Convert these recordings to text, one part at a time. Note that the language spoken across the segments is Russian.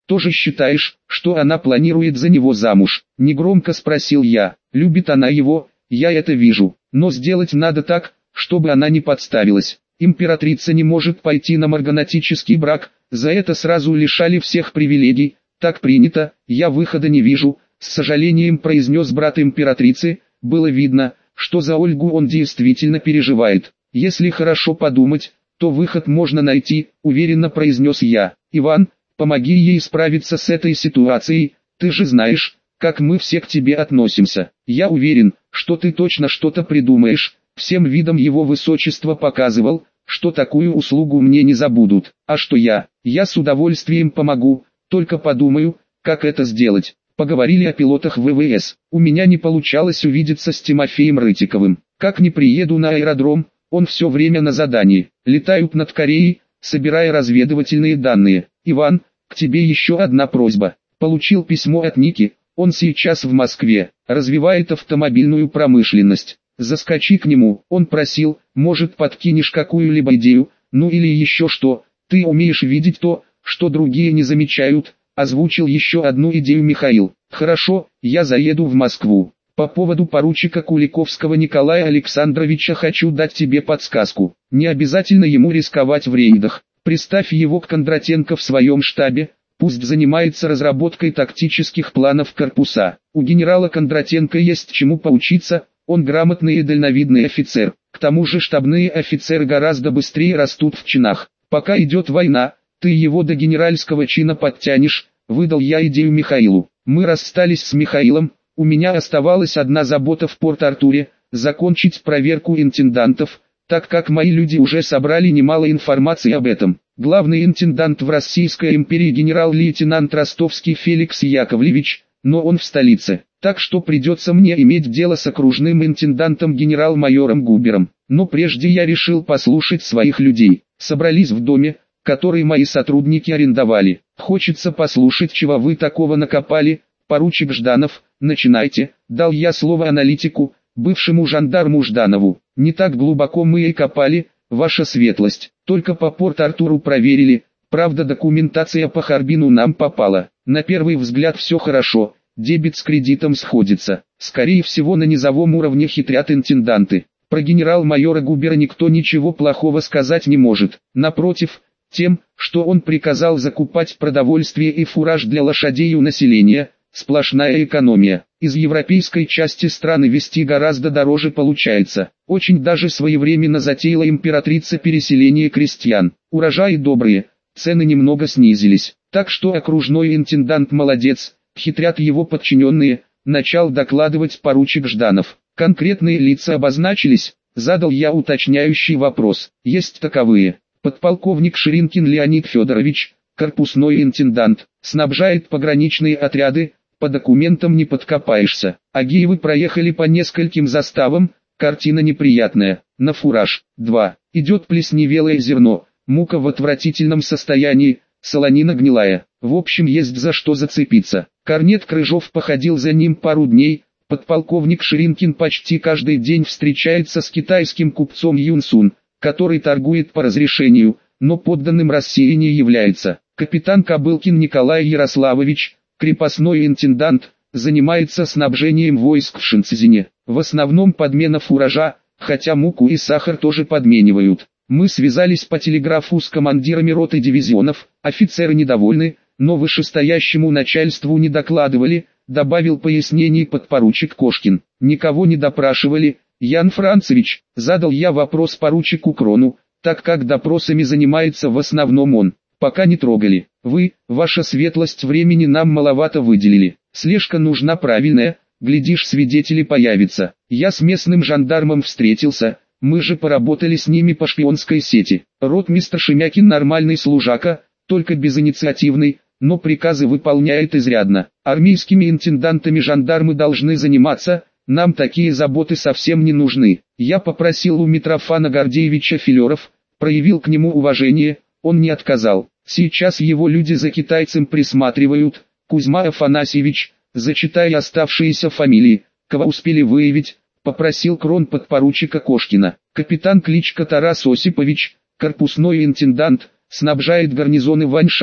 тоже считаешь, что она планирует за него замуж? Негромко спросил я. Любит она его, я это вижу, но сделать надо так, чтобы она не подставилась. Императрица не может пойти на марганатический брак, за это сразу лишали всех привилегий, так принято, я выхода не вижу, с сожалением произнес брат императрицы, было видно, что за Ольгу он действительно переживает. Если хорошо подумать, то выход можно найти, уверенно произнес я. Иван, помоги ей справиться с этой ситуацией, ты же знаешь, как мы все к тебе относимся. Я уверен, что ты точно что-то придумаешь. Всем видом его высочество показывал, что такую услугу мне не забудут. А что я с удовольствием помогу, только подумаю, как это сделать. Поговорили о пилотах ВВС. У меня не получалось увидеться с Тимофеем Рытиковым. Как не приеду на аэродром, он все время на задании. Летают над Кореей, собирая разведывательные данные. Иван, к тебе еще одна просьба. Получил письмо от Ники, он сейчас в Москве, развивает автомобильную промышленность. Заскочи к нему, он просил, может подкинешь какую-либо идею, ну или еще что, ты умеешь видеть то, что другие не замечают, озвучил еще одну идею Михаил. Хорошо, я заеду в Москву. По поводу поручика Куликовского Николая Александровича хочу дать тебе подсказку. Не обязательно ему рисковать в рейдах. Приставь его к Кондратенко в своем штабе, пусть занимается разработкой тактических планов корпуса. У генерала Кондратенко есть чему поучиться, он грамотный и дальновидный офицер. К тому же штабные офицеры гораздо быстрее растут в чинах. Пока идет война, ты его до генеральского чина подтянешь, выдал я идею Михаилу. Мы расстались с Михаилом, у меня оставалась одна забота в Порт-Артуре, закончить проверку интендантов, так как мои люди уже собрали немало информации об этом. Главный интендант в Российской империи генерал-лейтенант Ростовский Феликс Яковлевич, но он в столице, так что придется мне иметь дело с окружным интендантом генерал-майором Губером. Но прежде я решил послушать своих людей. Собрались в доме, который мои сотрудники арендовали. Хочется послушать, чего вы такого накопали, поручик Жданов, начинайте, дал я слово аналитику, бывшему жандарму Жданову. Не так глубоко мы и копали, ваша светлость, только по Порт-Артуру проверили, правда документация по Харбину нам попала. На первый взгляд все хорошо, дебет с кредитом сходится, скорее всего на низовом уровне хитрят интенданты. Про генерал-майора Губера никто ничего плохого сказать не может, напротив, тем, что он приказал закупать продовольствие и фураж для лошадей у населения, сплошная экономия. Из европейской части страны везти гораздо дороже получается. Очень даже своевременно затеяла императрица переселение крестьян. Урожаи добрые, цены немного снизились. Так что окружной интендант молодец, хитрят его подчиненные, начал докладывать поручик Жданов. Конкретные лица обозначились, задал я уточняющий вопрос. Есть таковые. Подполковник Ширинкин Леонид Федорович, корпусной интендант, снабжает пограничные отряды, по документам не подкопаешься. Агеевы проехали по нескольким заставам, картина неприятная. На фураж 2. Идет плесневелое зерно, мука в отвратительном состоянии, солонина гнилая. В общем есть за что зацепиться. Корнет Крыжов походил за ним пару дней. Подполковник Ширинкин почти каждый день встречается с китайским купцом Юнсун, который торгует по разрешению, но подданным России не является. Капитан Кобылкин Николай Ярославович, крепостной интендант, занимается снабжением войск в Шэньцзине. В основном подмена фуража, хотя муку и сахар тоже подменивают. Мы связались по телеграфу с командирами рот и дивизионов, офицеры недовольны, но вышестоящему начальству не докладывали, добавил пояснений подпоручик Кошкин. Никого не допрашивали. Ян Францевич, задал я вопрос поручику Крону, так как допросами занимается в основном он. Пока не трогали. Вы, ваша светлость, времени нам маловато выделили. Слежка нужна правильная, глядишь, свидетели появятся. Я с местным жандармом встретился, мы же поработали с ними по шпионской сети. Ротмистр Шемякин нормальный служака, только безинициативный, но приказы выполняет изрядно. Армейскими интендантами жандармы должны заниматься, нам такие заботы совсем не нужны. Я попросил у Митрофана Гордеевича Филеров, проявил к нему уважение, он не отказал. Сейчас его люди за китайцем присматривают. Кузьма Афанасьевич, зачитай оставшиеся фамилии, кого успели выявить, попросил Крон подпоручика Кошкина. Капитан кличка Тарас Осипович, корпусной интендант, снабжает гарнизоны Ваньшань,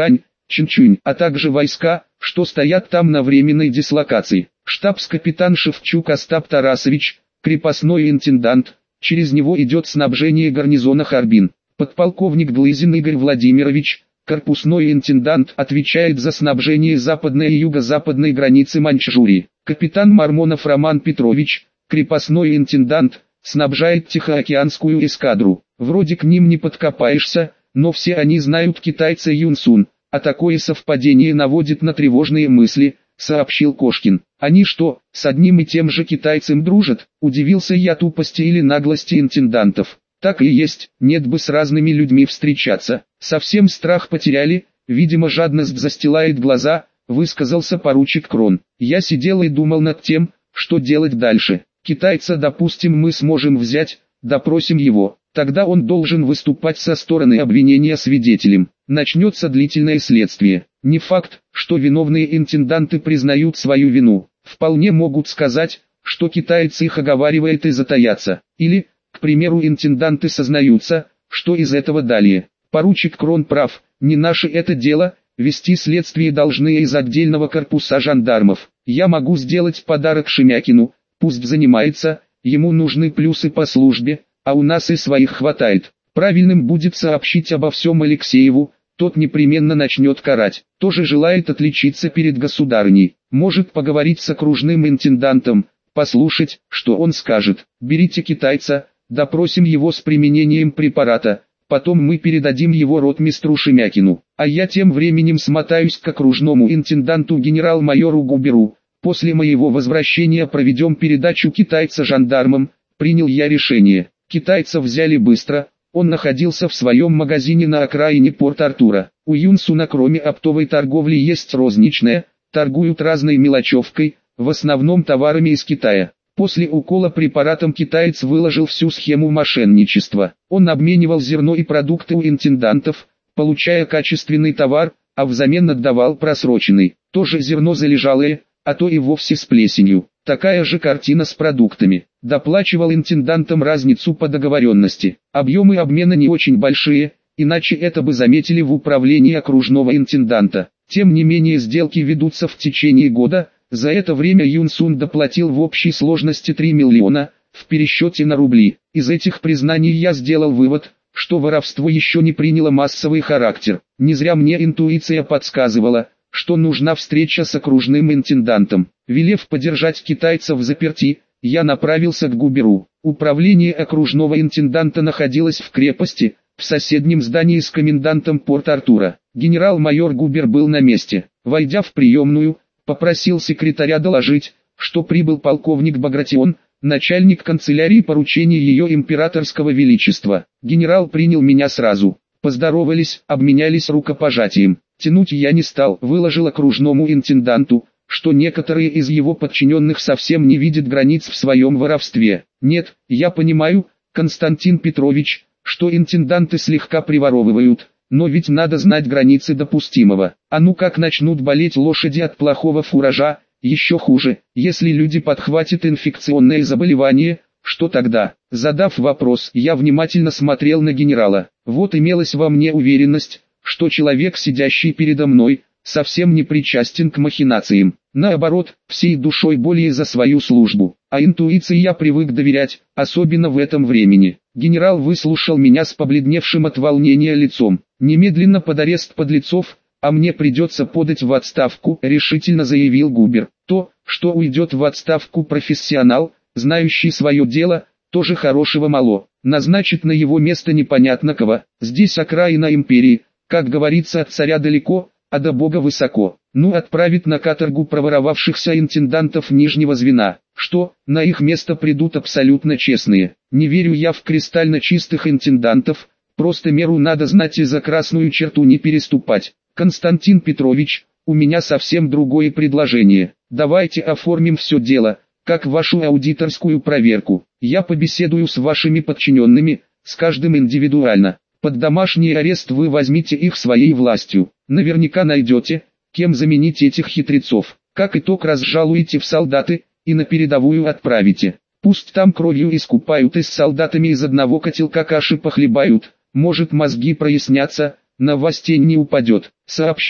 Чинчунь, а также войска, что стоят там на временной дислокации. Штабс-капитан Шевчук Остап Тарасович, крепостной интендант, через него идет снабжение гарнизона Харбин. Подполковник Глызин Игорь Владимирович, корпусной интендант, отвечает за снабжение западной и юго-западной границы Маньчжурии. Капитан Мармонов Роман Петрович, крепостной интендант, снабжает Тихоокеанскую эскадру. Вроде к ним не подкопаешься, но все они знают китайца Юнсун, а такое совпадение наводит на тревожные мысли, сообщил Кошкин. Они что, с одним и тем же китайцем дружат? Удивился я тупости или наглости интендантов. Так и есть, нет бы с разными людьми встречаться. Совсем страх потеряли, видимо жадность застилает глаза, высказался поручик Крон. Я сидел и думал над тем, что делать дальше. Китайца, допустим, мы сможем взять, допросим его. Тогда он должен выступать со стороны обвинения свидетелем. Начнется длительное следствие. Не факт, что виновные интенданты признают свою вину. Вполне могут сказать, что китаец их оговаривает и затаятся. Или, к примеру, интенданты сознаются, что из этого далее. Поручик Крон прав, не наше это дело, вести следствие должны из отдельного корпуса жандармов. Я могу сделать подарок Шемякину, пусть занимается, ему нужны плюсы по службе, а у нас и своих хватает. Правильным будет сообщить обо всем Алексееву, тот непременно начнет карать. Тоже желает отличиться перед государыней. Может поговорить с окружным интендантом, послушать, что он скажет. Берите китайца, допросим его с применением препарата, потом мы передадим его ротмистру Шемякину. А я тем временем смотаюсь к окружному интенданту генерал-майору Губеру. После моего возвращения проведем передачу китайца жандармам. Принял я решение. Китайца взяли быстро. Он находился в своем магазине на окраине Порт-Артура. У Юнсуна кроме оптовой торговли есть розничная, торгуют разной мелочевкой, в основном товарами из Китая. После укола препаратом китаец выложил всю схему мошенничества. Он обменивал зерно и продукты у интендантов, получая качественный товар, а взамен отдавал просроченный. Тоже зерно залежалое, а то и вовсе с плесенью. Такая же картина с продуктами. Доплачивал интендантам разницу по договоренности. Объемы обмена не очень большие, иначе это бы заметили в управлении окружного интенданта. Тем не менее сделки ведутся в течение года. За это время Юнсун доплатил в общей сложности 3 миллиона, в пересчете на рубли. Из этих признаний я сделал вывод, что воровство еще не приняло массовый характер. Не зря мне интуиция подсказывала, что нужна встреча с окружным интендантом. Велев подержать китайца в заперти, я направился к Губеру. Управление окружного интенданта находилось в крепости, в соседнем здании с комендантом Порт-Артура. Генерал-майор Губер был на месте. Войдя в приемную, попросил секретаря доложить, что прибыл полковник Багратион, начальник канцелярии поручений ее императорского величества. Генерал принял меня сразу. Поздоровались, обменялись рукопожатием. Тянуть я не стал, выложил окружному интенданту, что некоторые из его подчиненных совсем не видят границ в своем воровстве. Нет, я понимаю, Константин Петрович, что интенданты слегка приворовывают, но ведь надо знать границы допустимого. А ну как начнут болеть лошади от плохого фуража, еще хуже, если люди подхватят инфекционное заболевание, что тогда? Задав вопрос, я внимательно смотрел на генерала. Вот имелась во мне уверенность, что человек, сидящий передо мной, совсем не причастен к махинациям. Наоборот, всей душой более за свою службу. А интуиции я привык доверять, особенно в этом времени. Генерал выслушал меня с побледневшим от волнения лицом. Немедленно под арест подлецов, а мне придется подать в отставку, решительно заявил Губер. То, что уйдет в отставку профессионал, знающий свое дело, тоже хорошего мало. Назначит на его место непонятно кого. Здесь окраина империи, как говорится, от царя далеко, а до бога высоко. Ну, отправит на каторгу проворовавшихся интендантов нижнего звена. Что, на их место придут абсолютно честные. Не верю я в кристально чистых интендантов, просто меру надо знать и за красную черту не переступать. Константин Петрович, у меня совсем другое предложение. Давайте оформим все дело, как вашу аудиторскую проверку. Я побеседую с вашими подчиненными, с каждым индивидуально. Под домашний арест вы возьмите их своей властью. Наверняка найдете, кем заменить этих хитрецов. Как итог разжалуете в солдаты и на передовую отправите. Пусть там кровью искупают и с солдатами из одного котелка каши похлебают. Может, мозги прояснятся, на вас тень не упадет. Сообщить,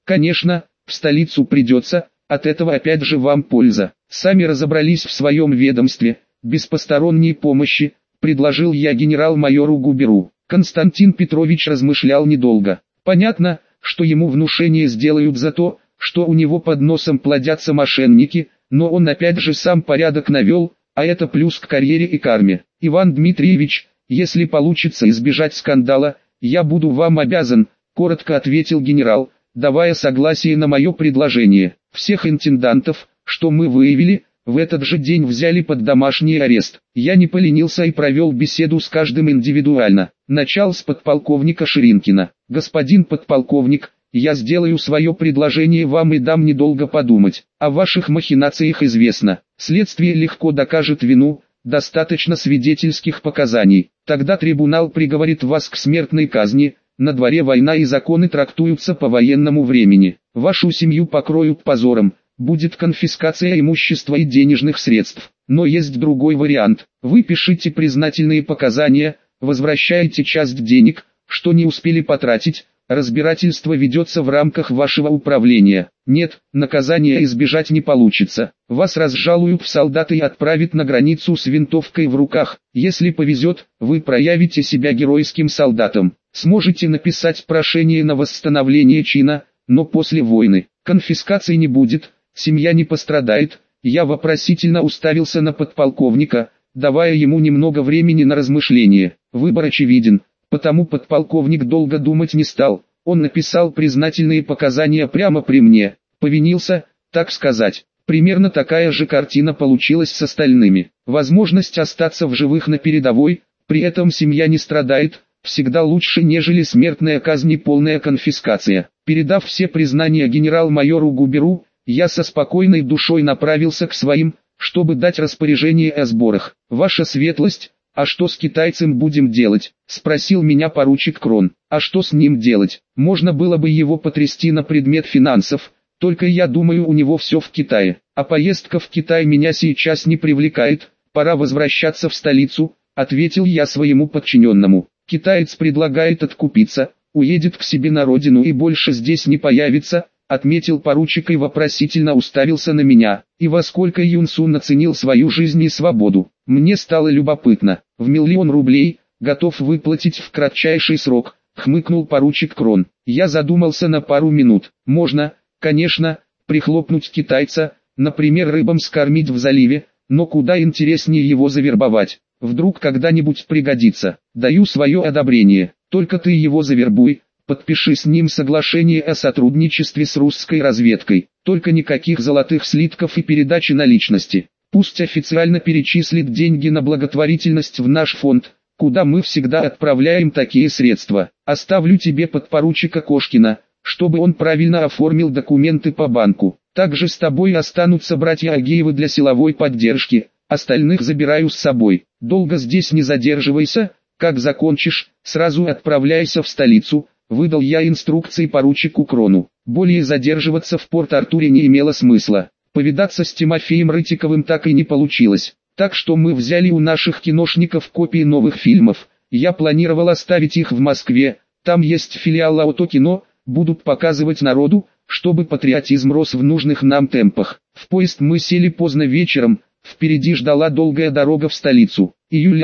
Конечно, в столицу придется, от этого опять же вам польза. Сами разобрались в своем ведомстве, без посторонней помощи, предложил я генерал-майору Губеру. Константин Петрович размышлял недолго. Понятно, что ему внушение сделают за то, что у него под носом плодятся мошенники, но он опять же сам порядок навел, а это плюс к карьере и карме. Иван Дмитриевич, если получится избежать скандала, я буду вам обязан, коротко ответил генерал, давая согласие на мое предложение. Всех интендантов, что мы выявили, в этот же день взяли под домашний арест. Я не поленился и провел беседу с каждым индивидуально. Начал с подполковника Ширинкина. Господин подполковник, я сделаю свое предложение вам и дам недолго подумать. О ваших махинациях известно. Следствие легко докажет вину, достаточно свидетельских показаний. Тогда трибунал приговорит вас к смертной казни. На дворе война и законы трактуются по военному времени. Вашу семью покроют позором. Будет конфискация имущества и денежных средств. Но есть другой вариант. Вы пишите признательные показания, возвращаете часть денег, что не успели потратить, разбирательство ведется в рамках вашего управления. Нет, наказания избежать не получится. Вас разжалуют в солдаты и отправят на границу с винтовкой в руках. Если повезет, вы проявите себя геройским солдатом. Сможете написать прошение на восстановление чина, но после войны. Конфискации не будет. Семья не пострадает. Я вопросительно уставился на подполковника, давая ему немного времени на размышление. Выбор очевиден, потому подполковник долго думать не стал. Он написал признательные показания прямо при мне. Повинился, так сказать. Примерно такая же картина получилась с остальными. Возможность остаться в живых на передовой, при этом семья не страдает, всегда лучше, нежели смертная казнь и полная конфискация. Передав все признания генерал-майору Губеру, я со спокойной душой направился к своим, чтобы дать распоряжение о сборах. «Ваша светлость, а что с китайцем будем делать?» – спросил меня поручик Крон. «А что с ним делать? Можно было бы его потрясти на предмет финансов, только я думаю, у него все в Китае. А поездка в Китай меня сейчас не привлекает, пора возвращаться в столицу», – ответил я своему подчиненному. «Китаец предлагает откупиться, уедет к себе на родину и больше здесь не появится», отметил поручик и вопросительно уставился на меня. И во сколько Юн Сун оценил свою жизнь и свободу. Мне стало любопытно. «В 1 000 000 рублей, готов выплатить в кратчайший срок», хмыкнул поручик Крон. Я задумался на пару минут. Можно, конечно, прихлопнуть китайца, например, рыбам скормить в заливе, но куда интереснее его завербовать. Вдруг когда-нибудь пригодится. Даю свое одобрение. Только ты его завербуй. Подпиши с ним соглашение о сотрудничестве с русской разведкой. Только никаких золотых слитков и передачи наличности. Пусть официально перечислит деньги на благотворительность в наш фонд, куда мы всегда отправляем такие средства. Оставлю тебе подпоручика Кошкина, чтобы он правильно оформил документы по банку. Также с тобой останутся братья Агеевы для силовой поддержки, остальных забираю с собой. Долго здесь не задерживайся, как закончишь, сразу отправляйся в столицу. Выдал я инструкции поручику Крону. Более задерживаться в Порт-Артуре не имело смысла. Повидаться с Тимофеем Рытиковым так и не получилось. Так что мы взяли у наших киношников копии новых фильмов. Я планировал оставить их в Москве. Там есть филиал Лаото Кино, будут показывать народу, чтобы патриотизм рос в нужных нам темпах. В поезд мы сели поздно вечером. Впереди ждала долгая дорога в столицу. Июль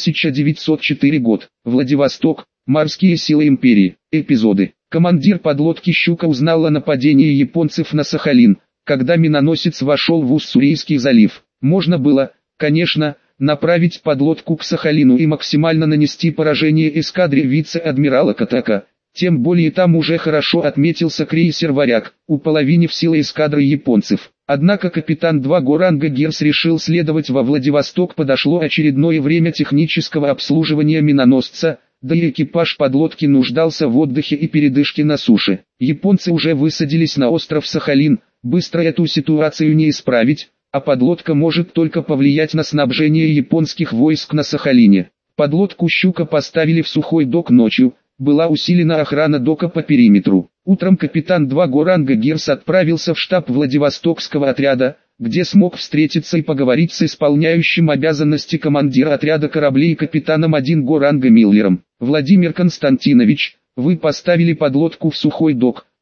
1904 год. Владивосток. Морские силы империи. Эпизоды. Командир подлодки «Щука» узнал о нападении японцев на Сахалин, когда миноносец вошел в Уссурийский залив. Можно было, конечно, направить подлодку к Сахалину и максимально нанести поражение эскадре вице-адмирала Катака. Тем более там уже хорошо отметился крейсер «Варяг», уполовинив силы эскадры японцев. Однако капитан 2-го ранга Гирс решил следовать во Владивосток. Подошло очередное время технического обслуживания миноносца, да и экипаж подлодки нуждался в отдыхе и передышке на суше. Японцы уже высадились на остров Сахалин, быстро эту ситуацию не исправить, а подлодка может только повлиять на снабжение японских войск на Сахалине. Подлодку «Щука» поставили в сухой док ночью, была усилена охрана дока по периметру. Утром капитан 2-го ранга Гирс отправился в штаб Владивостокского отряда, где смог встретиться и поговорить с исполняющим обязанности командира отряда кораблей капитаном 1-го ранга Миллером. «Владимир Константинович, вы поставили подлодку в сухой док,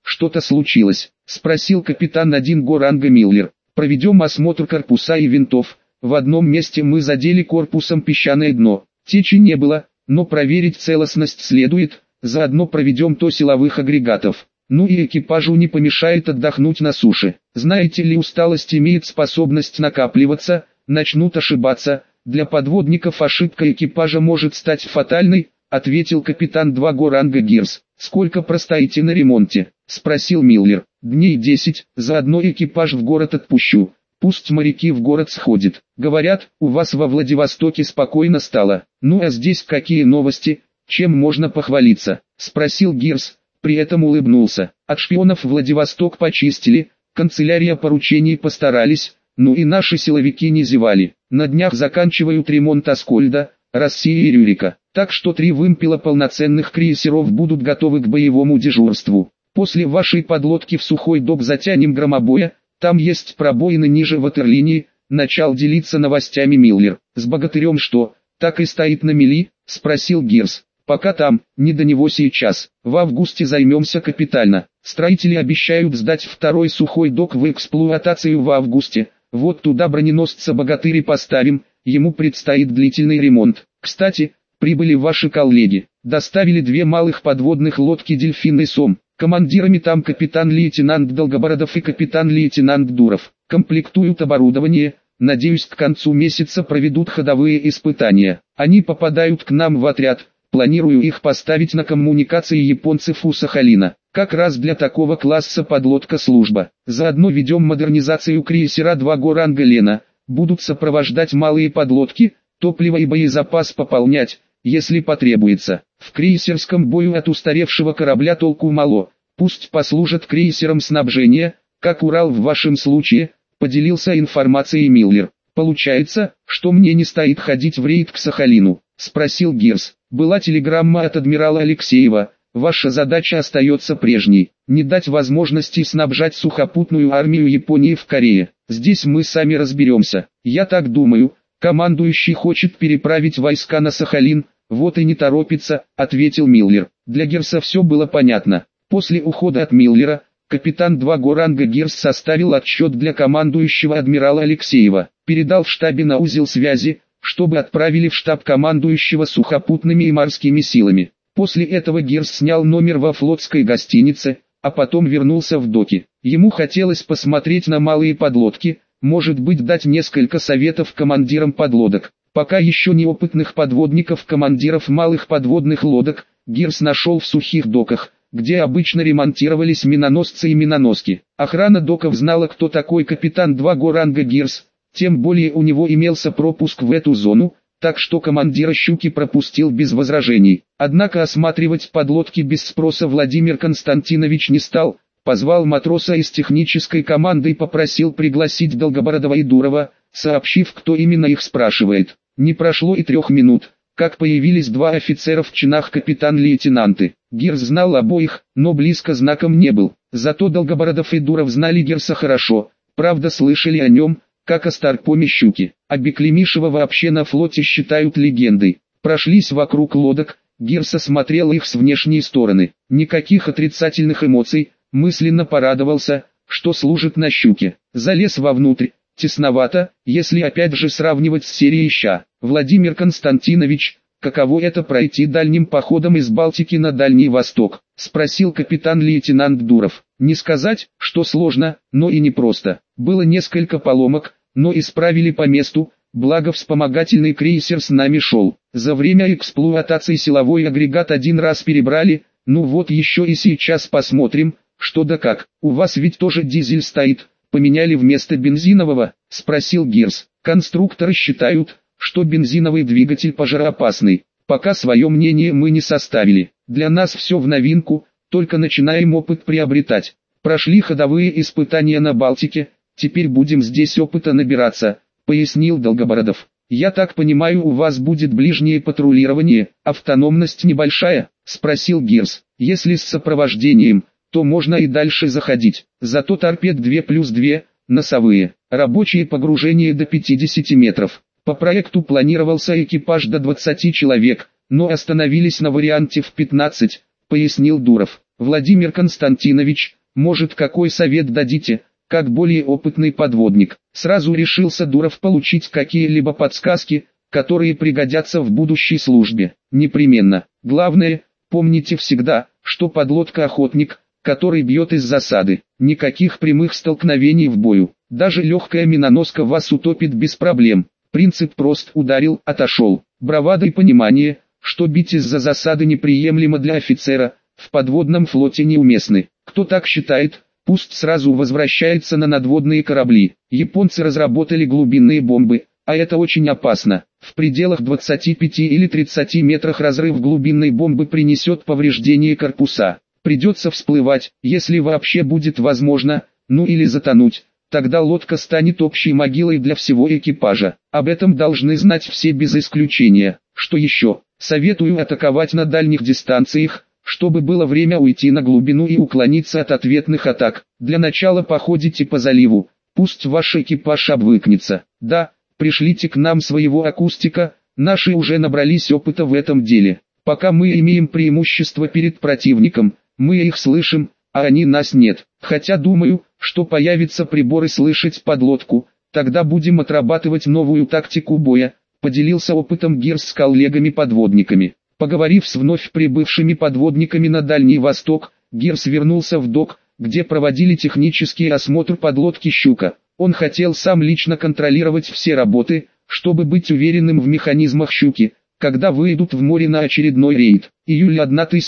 что-то случилось?» — спросил капитан 1 го ранга Миллер. «Проведем осмотр корпуса и винтов. В одном месте мы задели корпусом песчаное дно. Течи не было, но проверить целостность следует, заодно проведем то силовых агрегатов. Ну и экипажу не помешает отдохнуть на суше. Знаете ли, усталость имеет способность накапливаться, начнут ошибаться. Для подводников ошибка экипажа может стать фатальной», — ответил капитан 2 го ранга Гирс. «Сколько простоите на ремонте?» — спросил Миллер. «Дней 10, заодно экипаж в город отпущу. Пусть моряки в город сходят. Говорят, у вас во Владивостоке спокойно стало. Ну а здесь какие новости, чем можно похвалиться?» — спросил Гирс, при этом улыбнулся. «От шпионов Владивосток почистили, канцелярия поручений постарались, ну и наши силовики не зевали. На днях заканчивают ремонт Аскольда, России и Рюрика, так что 3 вымпела полноценных крейсеров будут готовы к боевому дежурству. После вашей подлодки в сухой док затянем громобоя, там есть пробоины ниже ватерлинии», — начал делиться новостями Миллер. «С богатырем что, так и стоит на мели?» — спросил Гирс. «Пока там, не до него сейчас. В августе займемся капитально. Строители обещают сдать 2-й сухой док в эксплуатацию в августе. Вот туда броненосца «Богатырь» поставим, ему предстоит длительный ремонт. Кстати, прибыли ваши коллеги. Доставили 2 малых подводных лодки «Дельфин» и «Сом». Командирами там капитан-лейтенант Долгобородов и капитан-лейтенант Дуров. Комплектуют оборудование, надеюсь, к концу месяца проведут ходовые испытания. Они попадают к нам в отряд, планирую их поставить на коммуникации японцев у Сахалина. Как раз для такого класса подлодка служба. Заодно ведем модернизацию крейсера 2 го ранга Лена. Будут сопровождать малые подлодки, топливо и боезапас пополнять, если потребуется. В крейсерском бою от устаревшего корабля толку мало, пусть послужат крейсером снабжения, как Урал в вашем случае, поделился информацией Миллер. «Получается, что мне не стоит ходить в рейд к Сахалину?» — спросил Гирс. «Была телеграмма от адмирала Алексеева, ваша задача остается прежней, не дать возможности снабжать сухопутную армию Японии в Корее. Здесь мы сами разберемся. Я так думаю, командующий хочет переправить войска на Сахалин, вот и не торопится», — ответил Миллер. Для Гирса все было понятно. После ухода от Миллера, капитан 2 го ранга Гирс составил отчет для командующего адмирала Алексеева, передал в штабе на узел связи, чтобы отправили в штаб командующего сухопутными и морскими силами. После этого Гирс снял номер во флотской гостинице, а потом вернулся в доки. Ему хотелось посмотреть на малые подлодки, может быть, дать несколько советов командирам подлодок. Пока еще неопытных подводников-командиров малых подводных лодок, Гирс нашел в сухих доках, где обычно ремонтировались миноносцы и миноноски. Охрана доков знала, кто такой капитан 2 го ранга Гирс, тем более у него имелся пропуск в эту зону, так что командира «Щуки» пропустил без возражений. Однако осматривать подлодки без спроса Владимир Константинович не стал, позвал матроса из технической команды и попросил пригласить Долгобородова и Дурова, сообщив, кто именно их спрашивает. Не прошло и 3 минут, как появились 2 офицера в чинах капитан-лейтенанты. Гирс знал обоих, но близко знаком не был. Зато Долгобородов и Дуров знали Гирса хорошо, правда слышали о нем, как о старпоме «Щуки». А Беклемишева вообще на флоте считают легендой. Прошлись вокруг лодок, Гирс осмотрел их с внешней стороны. Никаких отрицательных эмоций, мысленно порадовался, что служит на «Щуке». Залез вовнутрь. Тесновато, если опять же сравнивать с серией «Ща». «Владимир Константинович, каково это пройти дальним походом из Балтики на Дальний Восток?» — спросил капитан-лейтенант Дуров. «Не сказать, что сложно, но и непросто. Было несколько поломок, но исправили по месту, благо вспомогательный крейсер с нами шел. За время эксплуатации силовой агрегат 1 раз перебрали, ну вот еще и сейчас посмотрим, что да как. У вас ведь тоже дизель стоит. Поменяли вместо бензинового?» — спросил Гирс. «Конструкторы считают, что бензиновый двигатель пожароопасный. Пока свое мнение мы не составили. Для нас все в новинку, только начинаем опыт приобретать. Прошли ходовые испытания на Балтике, теперь будем здесь опыта набираться», — пояснил Долгобородов. «Я так понимаю, у вас будет ближнее патрулирование, автономность небольшая?» — спросил Гирс. «Если с сопровождением, то можно и дальше заходить. Зато торпед 2+2, носовые, рабочие погружения до 50 метров. По проекту планировался экипаж до 20 человек, но остановились на варианте в 15, пояснил Дуров. Владимир Константинович, может, какой совет дадите, как более опытный подводник? Сразу решился Дуров получить какие-либо подсказки, которые пригодятся в будущей службе. Непременно. Главное, помните всегда, что подлодка охотник, который бьет из засады. Никаких прямых столкновений в бою. Даже легкая миноноска вас утопит без проблем. Принцип прост: ударил, отошел. Бравада и понимание, что бить из-за засады неприемлемо для офицера, в подводном флоте неуместны. Кто так считает, пусть сразу возвращается на надводные корабли. Японцы разработали глубинные бомбы, а это очень опасно. В пределах 25 или 30 метрах разрыв глубинной бомбы принесет повреждение корпуса. Придется всплывать, если вообще будет возможно, ну или затонуть. Тогда лодка станет общей могилой для всего экипажа. Об этом должны знать все без исключения. Что еще? Советую атаковать на дальних дистанциях, чтобы было время уйти на глубину и уклониться от ответных атак. Для начала походите по заливу, пусть ваш экипаж обвыкнется. Да, пришлите к нам своего акустика, наши уже набрались опыта в этом деле. Пока мы имеем преимущество перед противником, мы их слышим, а они нас нет. Хотя думаю, что появятся приборы слышать подлодку, тогда будем отрабатывать новую тактику боя, поделился опытом Гирс с коллегами-подводниками. Поговорив с вновь прибывшими подводниками на Дальний Восток, Гирс вернулся в док, где проводили технический осмотр подлодки «Щука». Он хотел сам лично контролировать все работы, чтобы быть уверенным в механизмах «Щуки», когда выйдут в море на очередной рейд. Июль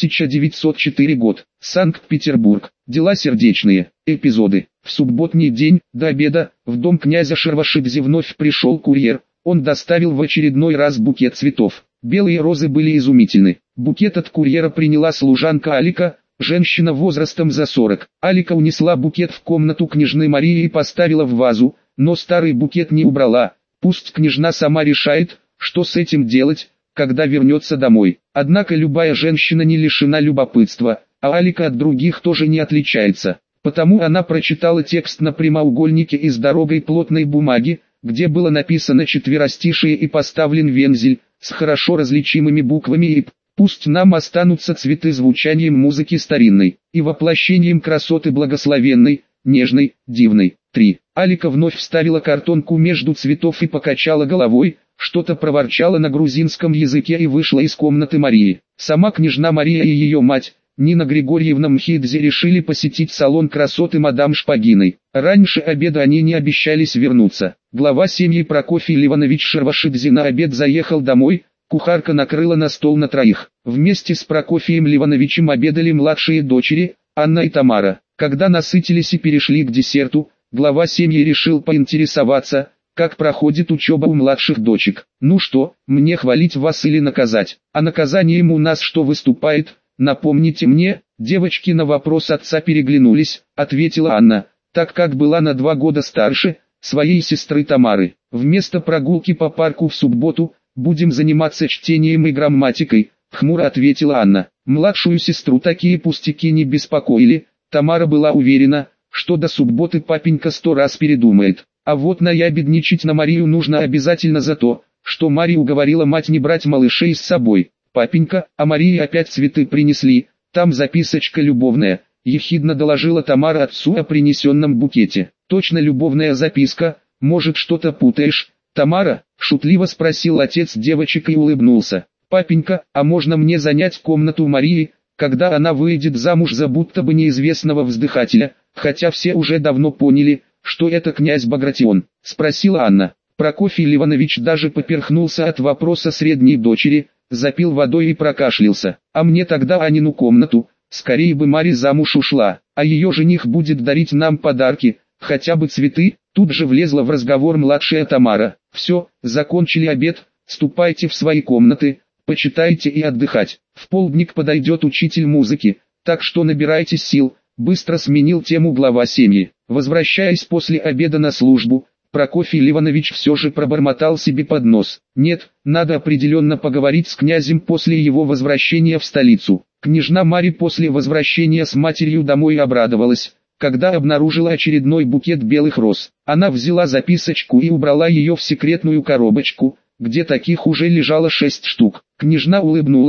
1904 год. Санкт-Петербург. Дела сердечные. Эпизоды. В субботний день, до обеда, в дом князя Шервашидзе вновь пришел курьер. Он доставил в очередной раз букет цветов. Белые розы были изумительны. Букет от курьера приняла служанка Алика, женщина возрастом за 40. Алика унесла букет в комнату княжны Марии и поставила в вазу, но старый букет не убрала. Пусть княжна сама решает, что с этим делать, когда вернется домой. Однако любая женщина не лишена любопытства, а Алика от других тоже не отличается. Потому она прочитала текст на прямоугольнике из дорогой плотной бумаги, где было написано четверостишие и поставлен вензель, с хорошо различимыми буквами и «Пусть нам останутся цветы звучанием музыки старинной и воплощением красоты благословенной, нежной, дивной». 3. Алика вновь вставила картонку между цветов и покачала головой, что-то проворчала на грузинском языке и вышла из комнаты Марии. Сама княжна Мария и ее мать, Нина Григорьевна Мхидзе, решили посетить салон красоты мадам Шпагиной. Раньше обеда они не обещались вернуться. Глава семьи Прокофий Ливанович Шервашидзе на обед заехал домой, кухарка накрыла на стол на троих. Вместе с Прокофием Ливановичем обедали младшие дочери, Анна и Тамара. Когда насытились и перешли к десерту, глава семьи решил поинтересоваться, как проходит учеба у младших дочек. «Ну что, мне хвалить вас или наказать? А наказанием у нас что выступает? Напомните мне». Девочки на вопрос отца переглянулись, ответила Анна, так как была на 2 года старше своей сестры Тамары. «Вместо прогулки по парку в субботу, будем заниматься чтением и грамматикой», хмуро ответила Анна. Младшую сестру такие пустяки не беспокоили, Тамара была уверена, что до субботы папенька 100 раз передумает. А вот наябедничать на Марию нужно обязательно за то, что Мария уговорила мать не брать малышей с собой. «Папенька, а Марии опять цветы принесли, там записочка любовная», ехидно доложила Тамара отцу о принесенном букете. «Точно любовная записка, может, что-то путаешь, Тамара?» шутливо спросил отец девочек и улыбнулся. «Папенька, а можно мне занять комнату Марии, когда она выйдет замуж за будто бы неизвестного вздыхателя, хотя все уже давно поняли, что это князь Багратион?» спросила Анна. Прокофий Ливанович даже поперхнулся от вопроса средней дочери, запил водой и прокашлялся. «А мне тогда Анину комнату, скорее бы Мария замуж ушла, а ее жених будет дарить нам подарки, хотя бы цветы». Тут же влезла в разговор младшая Тамара. «Все, закончили обед, ступайте в свои комнаты, почитайте и отдыхать. В полдник подойдет учитель музыки, так что набирайтесь сил», быстро сменил тему глава семьи. Возвращаясь после обеда на службу, Прокофий Ливанович все же пробормотал себе под нос: «Нет, надо определенно поговорить с князем после его возвращения в столицу». Княжна Мария после возвращения с матерью домой обрадовалась, когда обнаружила очередной букет белых роз. Она взяла записочку и убрала ее в секретную коробочку, где таких уже лежало 6 штук. Княжна улыбнулась,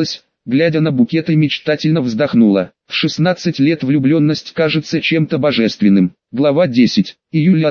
глядя на букет и мечтательно вздохнула. В 16 лет влюбленность кажется чем-то божественным. Глава 10. Июль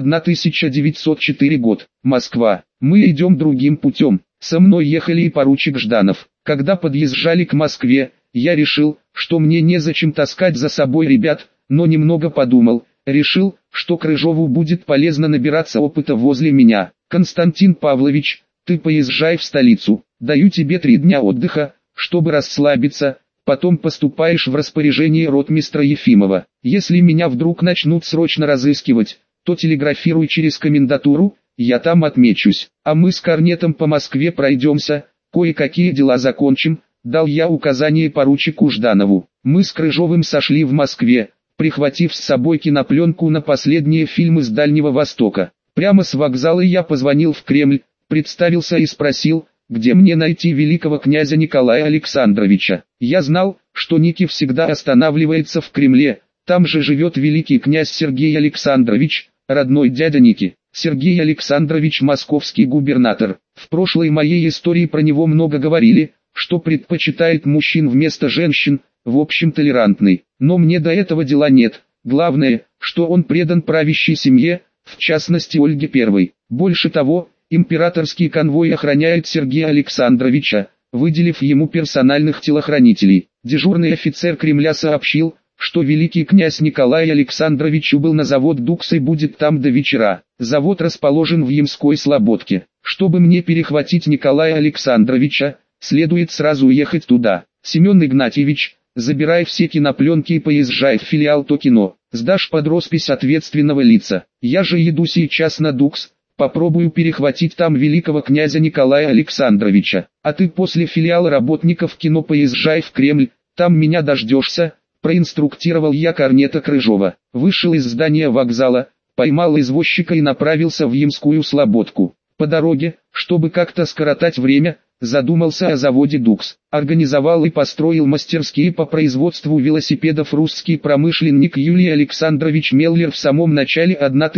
1904 год. Москва. Мы идем другим путем. Со мной ехали и поручик Жданов. Когда подъезжали к Москве, я решил, что мне незачем таскать за собой ребят, но немного подумал, решил, что Крыжову будет полезно набираться опыта возле меня. Константин Павлович, ты поезжай в столицу, даю тебе 3 дня отдыха, чтобы расслабиться, потом поступаешь в распоряжение ротмистра Ефимова. Если меня вдруг начнут срочно разыскивать, то телеграфируй через комендатуру, я там отмечусь, а мы с Корнетом по Москве пройдемся, кое-какие дела закончим, дал я указание поручику Жданову. Мы с Крыжовым сошли в Москве, прихватив с собой кинопленку на последние фильмы с Дальнего Востока. Прямо с вокзала я позвонил в Кремль, представился и спросил, где мне найти великого князя Николая Александровича. Я знал, что Ники всегда останавливается в Кремле, там же живет великий князь Сергей Александрович, родной дядя Ники. Сергей Александрович московский губернатор. В прошлой моей истории про него много говорили, что предпочитает мужчин вместо женщин, в общем толерантный. Но мне до этого дела нет, главное, что он предан правящей семье, в частности Ольге I. Больше того, императорский конвой охраняет Сергея Александровича, выделив ему персональных телохранителей. Дежурный офицер Кремля сообщил, что великий князь Николай Александрович убыл на завод «Дукс» и будет там до вечера. Завод расположен в Ямской Слободке. Чтобы мне перехватить Николая Александровича, следует сразу уехать туда. Семен Игнатьевич, забирай все кинопленки и поезжай в филиал ТО-кино. Сдашь под роспись ответственного лица. Я же еду сейчас на «Дукс». Попробую перехватить там великого князя Николая Александровича. А ты после филиала работников кино поезжай в Кремль, там меня дождешься, проинструктировал я Корнета Крыжова. Вышел из здания вокзала, поймал извозчика и направился в Ямскую Слободку. По дороге, чтобы как-то скоротать время, задумался о заводе «Дукс». Организовал и построил мастерские по производству велосипедов русский промышленник Юлий Александрович Меллер в самом начале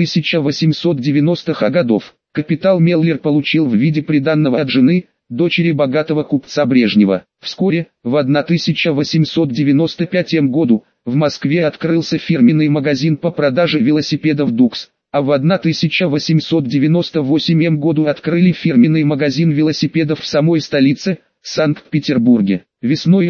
1890-х годов. Капитал Меллер получил в виде приданного от жены, дочери богатого купца Брежнева. Вскоре, в 1895 году, в Москве открылся фирменный магазин по продаже велосипедов «Дукс», а в 1898 году открыли фирменный магазин велосипедов в самой столице, Санкт-Петербурге. Весной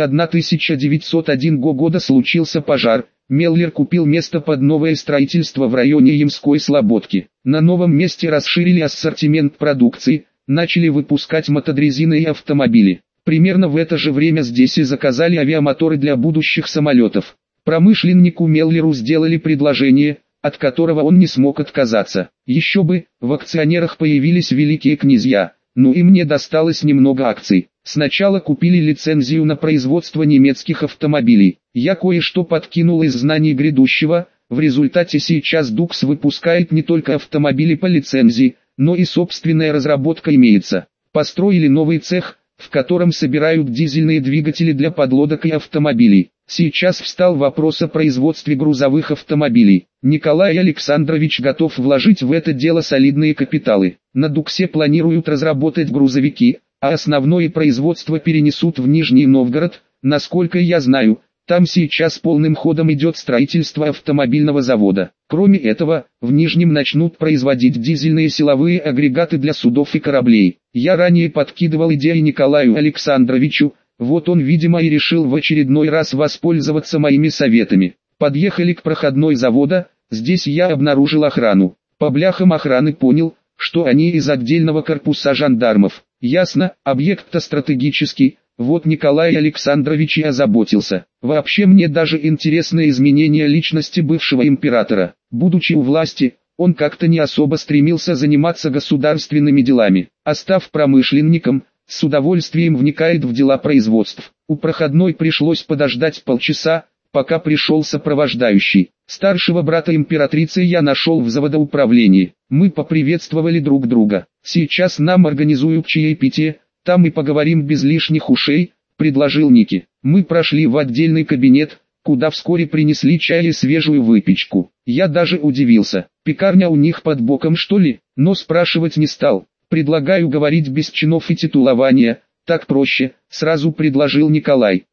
1901 года случился пожар, Меллер купил место под новое строительство в районе Ямской Слободки. На новом месте расширили ассортимент продукции, начали выпускать мотодрезины и автомобили. Примерно в это же время здесь и заказали авиамоторы для будущих самолетов. Промышленнику Меллеру сделали предложение, от которого он не смог отказаться. Еще бы, в акционерах появились великие князья, ну и мне досталось немного акций. Сначала купили лицензию на производство немецких автомобилей. Я кое-что подкинул из знаний грядущего, в результате сейчас «Дукс» выпускает не только автомобили по лицензии, но и собственная разработка имеется. Построили новый цех, в котором собирают дизельные двигатели для подлодок и автомобилей. Сейчас встал вопрос о производстве грузовых автомобилей. Николай Александрович готов вложить в это дело солидные капиталы. На «Дуксе» планируют разработать грузовики, а основное производство перенесут в Нижний Новгород. Насколько я знаю, там сейчас полным ходом идет строительство автомобильного завода. Кроме этого, в Нижнем начнут производить дизельные силовые агрегаты для судов и кораблей. Я ранее подкидывал идеи Николаю Александровичу, вот он видимо и решил в очередной раз воспользоваться моими советами. Подъехали к проходной завода, здесь я обнаружил охрану. По бляхам охраны понял, что они из отдельного корпуса жандармов. Ясно, объект-то стратегический, вот Николай Александрович и озаботился. Вообще мне даже интересны изменения личности бывшего императора. Будучи у власти, он как-то не особо стремился заниматься государственными делами, а став промышленником, с удовольствием вникает в дела производств. У проходной пришлось подождать полчаса, пока пришел сопровождающий. Старшего брата императрицы я нашел в заводоуправлении. Мы поприветствовали друг друга. Сейчас нам организуют чаепитие, там и поговорим без лишних ушей, предложил Ники. Мы прошли в отдельный кабинет, куда вскоре принесли чай и свежую выпечку. Я даже удивился. Пекарня у них под боком что ли? Но спрашивать не стал. Предлагаю говорить без чинов и титулования, так проще, сразу предложил Николай.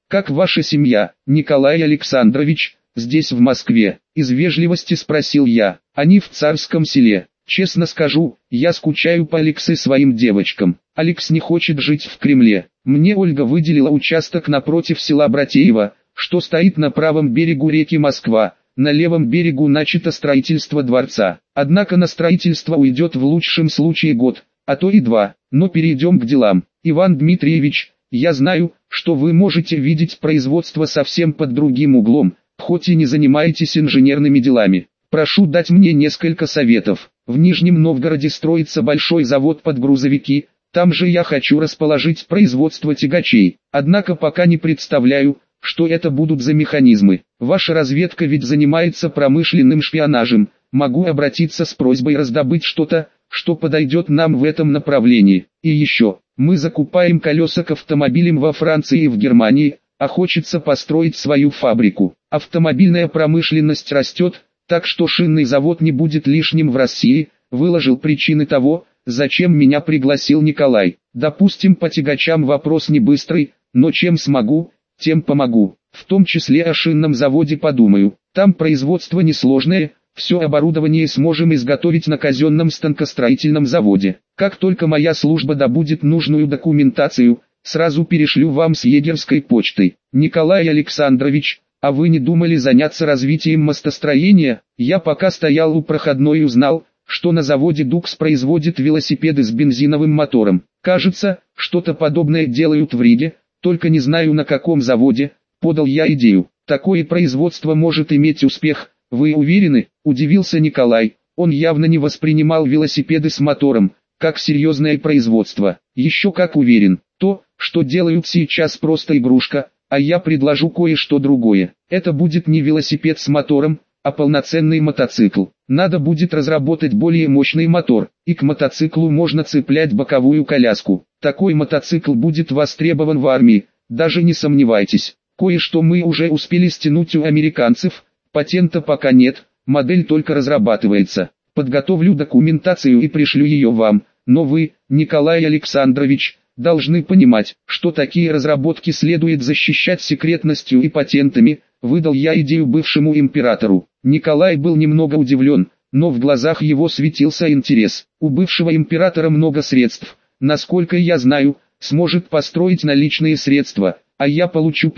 Как ваша семья, Николай Александрович, здесь в Москве? Из вежливости спросил я. Они в Царском Селе. Честно скажу, я скучаю по Алекс и своим девочкам. Алекс не хочет жить в Кремле. Мне Ольга выделила участок напротив села Братеево, что стоит на правом берегу реки Москва. На левом берегу начато строительство дворца. Однако на строительство уйдет в лучшем случае год, а то и два. Но перейдем к делам. Иван Дмитриевич, я знаю, что вы можете видеть производство совсем под другим углом, хоть и не занимаетесь инженерными делами. Прошу дать мне несколько советов. В Нижнем Новгороде строится большой завод под грузовики, там же я хочу расположить производство тягачей. Однако пока не представляю, что это будут за механизмы. Ваша разведка ведь занимается промышленным шпионажем. Могу обратиться с просьбой раздобыть что-то, что подойдет нам в этом направлении. И еще, мы закупаем колеса к автомобилям во Франции и в Германии, а хочется построить свою фабрику. Автомобильная промышленность растет, так что шинный завод не будет лишним в России. Выложил причины того, зачем меня пригласил Николай. Допустим, по тягачам вопрос не быстрый, но чем смогу, тем помогу. В том числе о шинном заводе подумаю. Там производство несложное, все оборудование сможем изготовить на казенном станкостроительном заводе. Как только моя служба добудет нужную документацию, сразу перешлю вам с егерской почтой. Николай Александрович, а вы не думали заняться развитием мостостроения? Я пока стоял у проходной и узнал, что на заводе Дукс производит велосипеды с бензиновым мотором. Кажется, что-то подобное делают в Риге, только не знаю на каком заводе. Подал я идею. Такое производство может иметь успех, вы уверены? Удивился Николай. Он явно не воспринимал велосипеды с мотором как серьезное производство. Еще как уверен. То, что делают сейчас, просто игрушка, а я предложу кое-что другое. Это будет не велосипед с мотором, а полноценный мотоцикл. Надо будет разработать более мощный мотор, и к мотоциклу можно цеплять боковую коляску. Такой мотоцикл будет востребован в армии, даже не сомневайтесь. Кое-что мы уже успели стянуть у американцев, патента пока нет, модель только разрабатывается. Подготовлю документацию и пришлю ее вам, но вы, Николай Александрович, должны понимать, что такие разработки следует защищать секретностью и патентами. Выдал я идею бывшему императору. Николай был немного удивлен, но в глазах его светился интерес. У бывшего императора много средств, насколько я знаю, сможет построить наличные средства, а я получу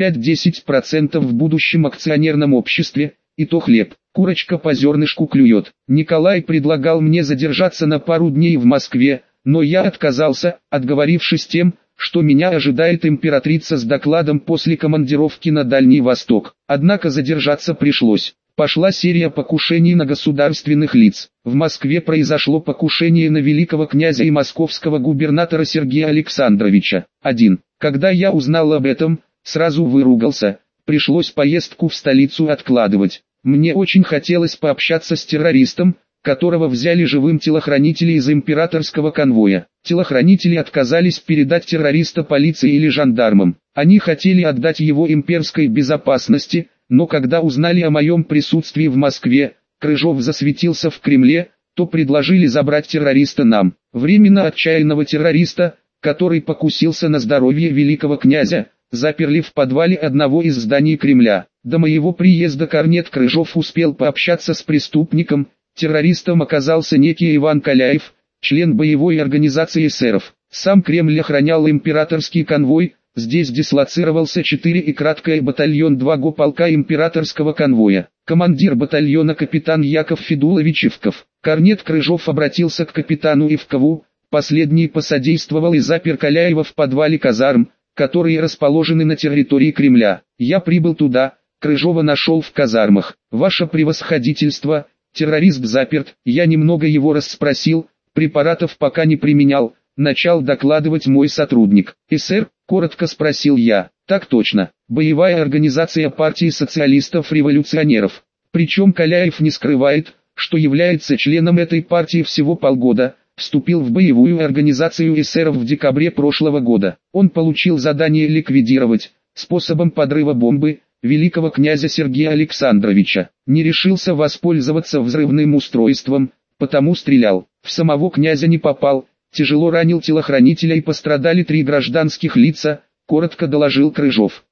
5-10% в будущем акционерном обществе, и то хлеб. Курочка по зернышку клюет. Николай предлагал мне задержаться на пару дней в Москве, но я отказался, отговорившись тем, что меня ожидает императрица с докладом после командировки на Дальний Восток. Однако задержаться пришлось. Пошла серия покушений на государственных лиц. В Москве произошло покушение на великого князя и московского губернатора Сергея Александровича. 1. Когда я узнал об этом, сразу выругался, пришлось поездку в столицу откладывать. Мне очень хотелось пообщаться с террористом, которого взяли живым телохранители из императорского конвоя. Телохранители отказались передать террориста полиции или жандармам. Они хотели отдать его имперской безопасности, но когда узнали о моем присутствии в Москве, Крыжов засветился в Кремле, то предложили забрать террориста нам. Временно отчаянного террориста, который покусился на здоровье великого князя, заперли в подвале одного из зданий Кремля. До моего приезда корнет Крыжов успел пообщаться с преступником. Террористом оказался некий Иван Каляев, член боевой организации эсеров. Сам Кремль охранял императорский конвой, здесь дислоцировался 4 и краткое батальон 2-го полка императорского конвоя. Командир батальона капитан Яков Федулович Ивков. Корнет Крыжов обратился к капитану Ивкову, последний посодействовал и запер Каляева в подвале казарм, которые расположены на территории Кремля. Я прибыл туда, Крыжова нашел в казармах. Ваше превосходительство, террорист заперт, я немного его расспросил, препаратов пока не применял, начал докладывать мой сотрудник. «СР?» – коротко спросил я. «Так точно, боевая организация партии социалистов-революционеров». Причем Каляев не скрывает, что является членом этой партии всего полгода, вступил в боевую организацию эсеров в декабре прошлого года. Он получил задание ликвидировать, способом подрыва бомбы, великого князя Сергея Александровича. Не решился воспользоваться взрывным устройством, потому стрелял. В самого князя не попал, тяжело ранил телохранителя и пострадали 3 гражданских лица, коротко доложил Крыжов.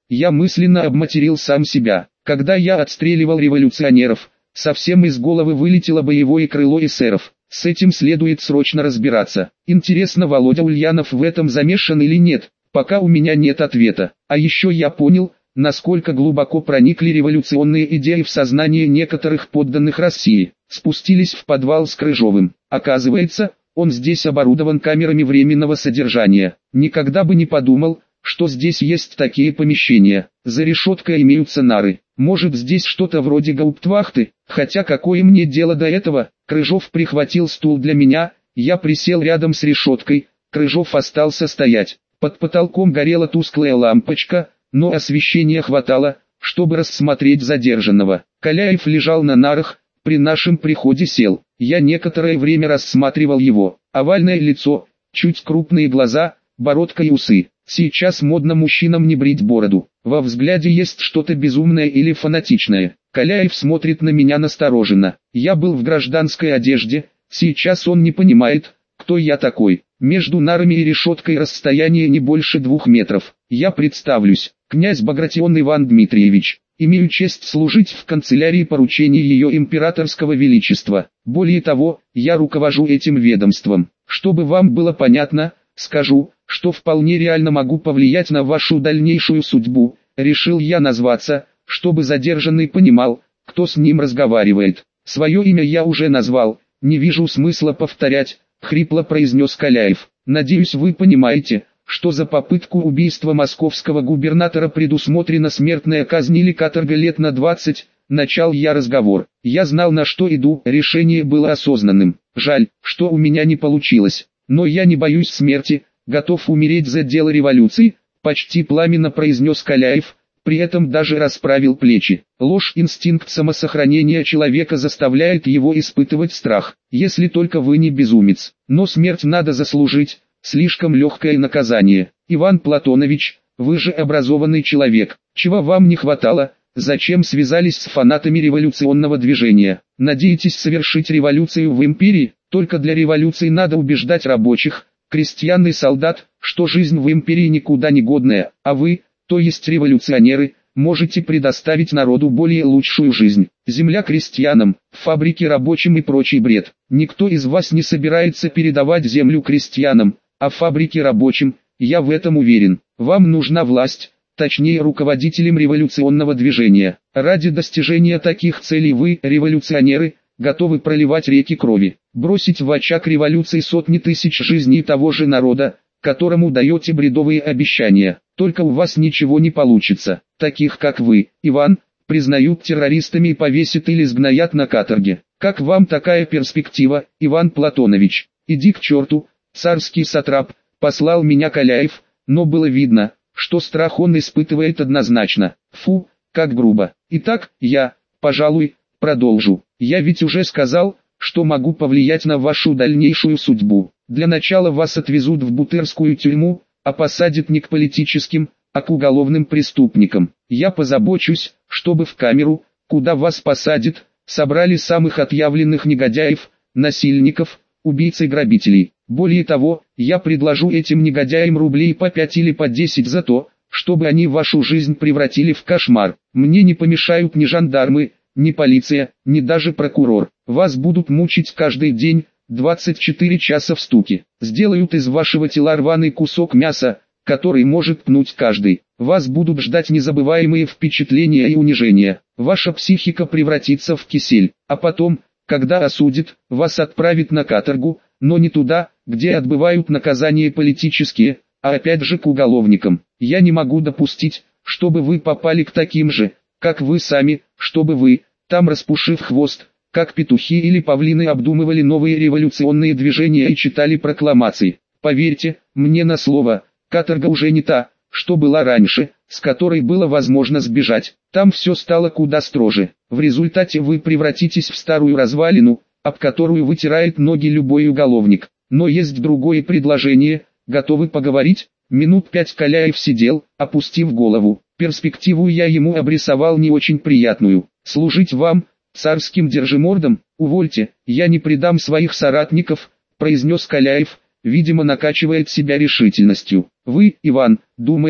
Я мысленно обматерил сам себя. Когда я отстреливал революционеров, совсем из головы вылетело боевое крыло эсеров. С этим следует срочно разбираться. Интересно, Володя Ульянов в этом замешан или нет? Пока у меня нет ответа. А еще я понял, насколько глубоко проникли революционные идеи в сознание некоторых подданных России. Спустились в подвал с Крыжовым. Оказывается, он здесь оборудован камерами временного содержания. Никогда бы не подумал, что здесь есть такие помещения. За решеткой имеются нары. Может, здесь что-то вроде гауптвахты, хотя какое мне дело до этого? Крыжов прихватил стул для меня, я присел рядом с решеткой, Крыжов остался стоять. Под потолком горела тусклая лампочка, но освещения хватало, чтобы рассмотреть задержанного. Каляев лежал на нарах, при нашем приходе сел. Я некоторое время рассматривал его. Овальное лицо, чуть крупные глаза, бородка и усы. Сейчас модно мужчинам не брить бороду. Во взгляде есть что-то безумное или фанатичное. Каляев смотрит на меня настороженно. Я был в гражданской одежде, сейчас он не понимает, кто я такой. Между нарами и решеткой расстояние не больше 2 метров. Я представлюсь. Князь Багратион Иван Дмитриевич. Имею честь служить в канцелярии поручений ее императорского величества. Более того, я руковожу этим ведомством. Чтобы вам было понятно, скажу, что вполне реально могу повлиять на вашу дальнейшую судьбу. Решил я назваться, чтобы задержанный понимал, кто с ним разговаривает. Свое имя я уже назвал, не вижу смысла повторять, хрипло произнес Каляев. Надеюсь, вы понимаете, что за попытку убийства московского губернатора предусмотрена смертная казнь или каторга лет на 20. Начал я разговор. Я знал, на что иду, решение было осознанным. Жаль, что у меня не получилось. Но я не боюсь смерти, готов умереть за дело революции, почти пламенно произнес Каляев, при этом даже расправил плечи. Ложь, инстинкт самосохранения человека заставляет его испытывать страх, если только вы не безумец. Но смерть надо заслужить, слишком легкое наказание. Иван Платонович, вы же образованный человек, чего вам не хватало? Зачем связались с фанатами революционного движения? Надеетесь совершить революцию в империи? Только для революции надо убеждать рабочих, крестьян и солдат, что жизнь в империи никуда не годная, а вы, то есть революционеры, можете предоставить народу более лучшую жизнь. Земля крестьянам, фабрики рабочим и прочий бред. Никто из вас не собирается передавать землю крестьянам, а фабрики рабочим, я в этом уверен. Вам нужна власть, точнее руководителям революционного движения. Ради достижения таких целей вы, революционеры, готовы проливать реки крови, бросить в очаг революции сотни тысяч жизней того же народа, которому даете бредовые обещания. Только у вас ничего не получится. Таких как вы, Иван, признают террористами и повесят или сгноят на каторге. Как вам такая перспектива, Иван Платонович? Иди к черту, царский сатрап, послал меня Каляев, но было видно, что страх он испытывает однозначно. Фу, как грубо. Итак, я, пожалуй, продолжу. Я ведь уже сказал, что могу повлиять на вашу дальнейшую судьбу. Для начала вас отвезут в Бутырскую тюрьму, а посадят не к политическим, а к уголовным преступникам. Я позабочусь, чтобы в камеру, куда вас посадят, собрали самых отъявленных негодяев, насильников, убийц и грабителей. Более того, я предложу этим негодяям рублей по 5 или по 10 за то, чтобы они вашу жизнь превратили в кошмар. Мне не помешают ни жандармы, ни полиция, ни даже прокурор. Вас будут мучить каждый день, 24 часа в стуке. Сделают из вашего тела рваный кусок мяса, который может пнуть каждый. Вас будут ждать незабываемые впечатления и унижения. Ваша психика превратится в кисель. А потом, когда осудят, вас отправят на каторгу, но не туда, где отбывают наказания политические, а опять же к уголовникам. Я не могу допустить, чтобы вы попали к таким же, как вы сами, чтобы вы, там распушив хвост, как петухи или павлины обдумывали новые революционные движения и читали прокламации. Поверьте, мне на слово, каторга уже не та, что была раньше, с которой было возможно сбежать. Там все стало куда строже. В результате вы превратитесь в старую развалину, об которую вытирает ноги любой уголовник. Но есть другое предложение, готовы поговорить? Минут 5 Каляев сидел, опустив голову. Перспективу я ему обрисовал не очень приятную. Служить вам, царским держимордам, увольте, я не предам своих соратников, произнес Каляев, видимо накачивает себя решительностью. Вы, Иван, думаете,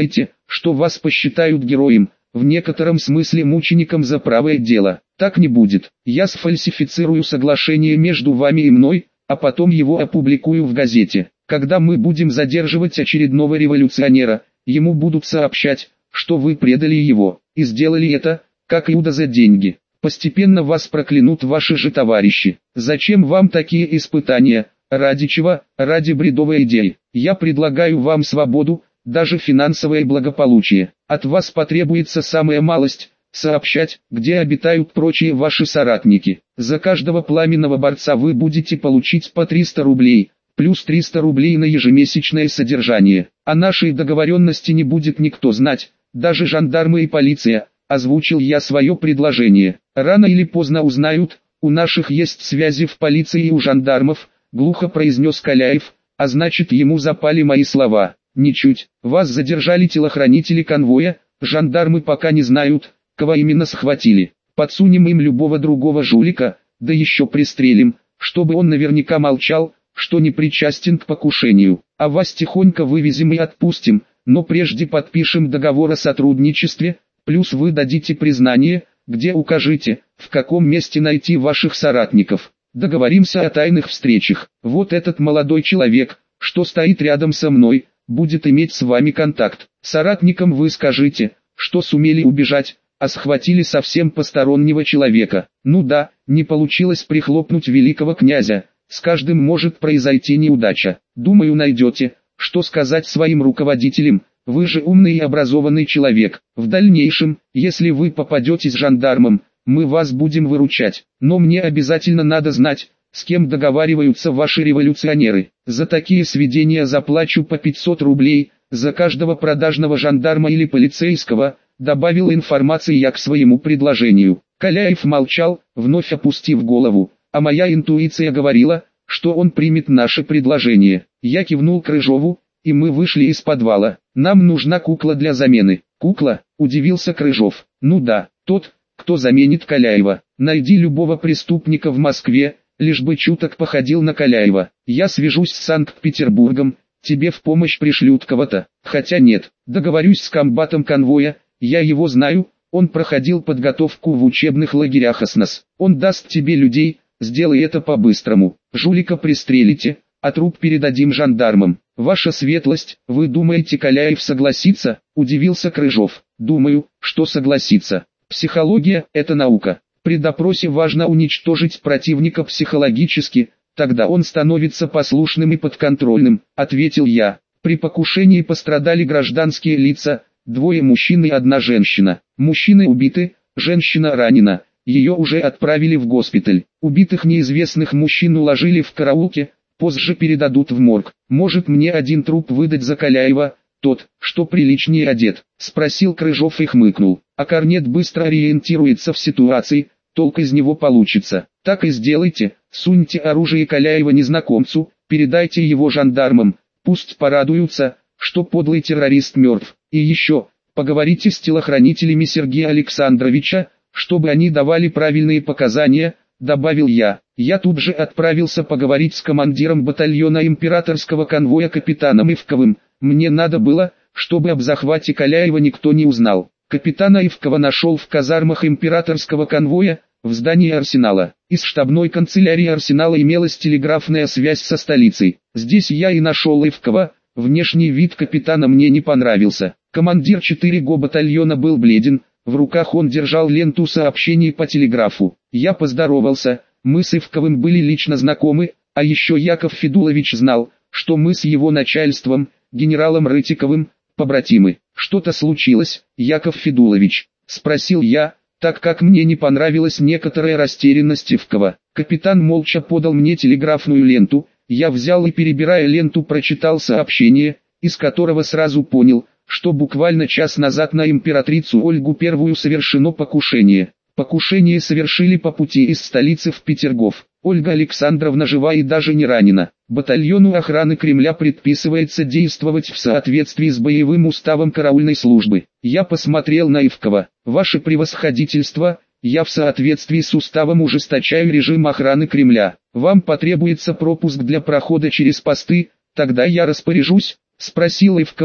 что вас посчитают героем, в некотором смысле мучеником за правое дело. Так не будет. Я сфальсифицирую соглашение между вами и мной, а потом его опубликую в газете. Когда мы будем задерживать очередного революционера, ему будут сообщать, что вы предали его, и сделали это, как Иуда, за деньги. Постепенно вас проклянут ваши же товарищи. Зачем вам такие испытания? Ради чего? Ради бредовой идеи. Я предлагаю вам свободу, даже финансовое благополучие. От вас потребуется самая малость – сообщать, где обитают прочие ваши соратники. За каждого пламенного борца вы будете получить по 300 рублей, плюс 300 рублей на ежемесячное содержание. О нашей договоренности не будет никто знать, даже жандармы и полиция. Озвучил я свое предложение. Рано или поздно узнают, у наших есть связи в полиции и у жандармов, глухо произнес Каляев, а значит ему запали мои слова. Ничуть, вас задержали телохранители конвоя, жандармы пока не знают, кого именно схватили. Подсунем им любого другого жулика, да еще пристрелим, чтобы он наверняка молчал, что не причастен к покушению. А вас тихонько вывезем и отпустим, но прежде подпишем договор о сотрудничестве, плюс вы дадите признание, где укажете, в каком месте найти ваших соратников. Договоримся о тайных встречах. Вот этот молодой человек, что стоит рядом со мной, будет иметь с вами контакт. Соратникам вы скажите, что сумели убежать, а схватили совсем постороннего человека. Ну да, не получилось прихлопнуть великого князя, с каждым может произойти неудача. Думаю, найдете, что сказать своим руководителям. Вы же умный и образованный человек. В дальнейшем, если вы попадете с жандармом, мы вас будем выручать. Но мне обязательно надо знать, с кем договариваются ваши революционеры. За такие сведения заплачу по 500 рублей, за каждого продажного жандарма или полицейского, добавил информации я к своему предложению. Каляев молчал, вновь опустив голову, а моя интуиция говорила, что он примет наше предложение. Я кивнул Крыжову, и мы вышли из подвала. Нам нужна кукла для замены. Кукла? Удивился Крыжов. Ну да, тот, кто заменит Каляева. Найди любого преступника в Москве, лишь бы чуток походил на Каляева. Я свяжусь с Санкт-Петербургом, тебе в помощь пришлют кого-то. Хотя нет, договорюсь с комбатом конвоя, я его знаю, он проходил подготовку в учебных лагерях СНОС. Он даст тебе людей, сделай это по-быстрому. Жулика пристрелите, а труп передадим жандармам. Ваша светлость, вы думаете, Каляев согласится? Удивился Крыжов. Думаю, что согласится. Психология – это наука. При допросе важно уничтожить противника психологически, тогда он становится послушным и подконтрольным, ответил я. При покушении пострадали гражданские лица, 2 мужчин и 1 женщина. Мужчины убиты, женщина ранена, ее уже отправили в госпиталь. Убитых неизвестных мужчин уложили в караулке, позже передадут в морг. Может мне один труп выдать за Каляева, тот, что приличнее одет? Спросил Крыжов и хмыкнул. А Корнет быстро ориентируется в ситуации, толк из него получится. Так и сделайте, суньте оружие Каляева незнакомцу, передайте его жандармам, пусть порадуются, что подлый террорист мертв. И еще, поговорите с телохранителями Сергея Александровича, чтобы они давали правильные показания, добавил я. Я тут же отправился поговорить с командиром батальона императорского конвоя капитаном Ивковым. Мне надо было, чтобы об захвате Каляева никто не узнал. Капитана Ивкова нашел в казармах императорского конвоя, в здании арсенала. Из штабной канцелярии арсенала имелась телеграфная связь со столицей. Здесь я и нашел Ивкова. Внешний вид капитана мне не понравился. Командир 4-го батальона был бледен, в руках он держал ленту сообщений по телеграфу. Я поздоровался, мы с Ивковым были лично знакомы, а еще Яков Федулович знал, что мы с его начальством, генералом Рытиковым, побратимы. Что-то случилось, Яков Федулович? Спросил я, так как мне не понравилась некоторая растерянность Ивкова. Капитан молча подал мне телеграфную ленту, я взял и, перебирая ленту, прочитал сообщение, из которого сразу понял, что буквально час назад на императрицу Ольгу I совершено покушение. Покушение совершили по пути из столицы в Петергоф. Ольга Александровна жива и даже не ранена. Батальону охраны Кремля предписывается действовать в соответствии с боевым уставом караульной службы. Я посмотрел на Ивкова. Ваше превосходительство, я в соответствии с уставом ужесточаю режим охраны Кремля. Вам потребуется пропуск для прохода через посты, тогда я распоряжусь, спросил Ивков.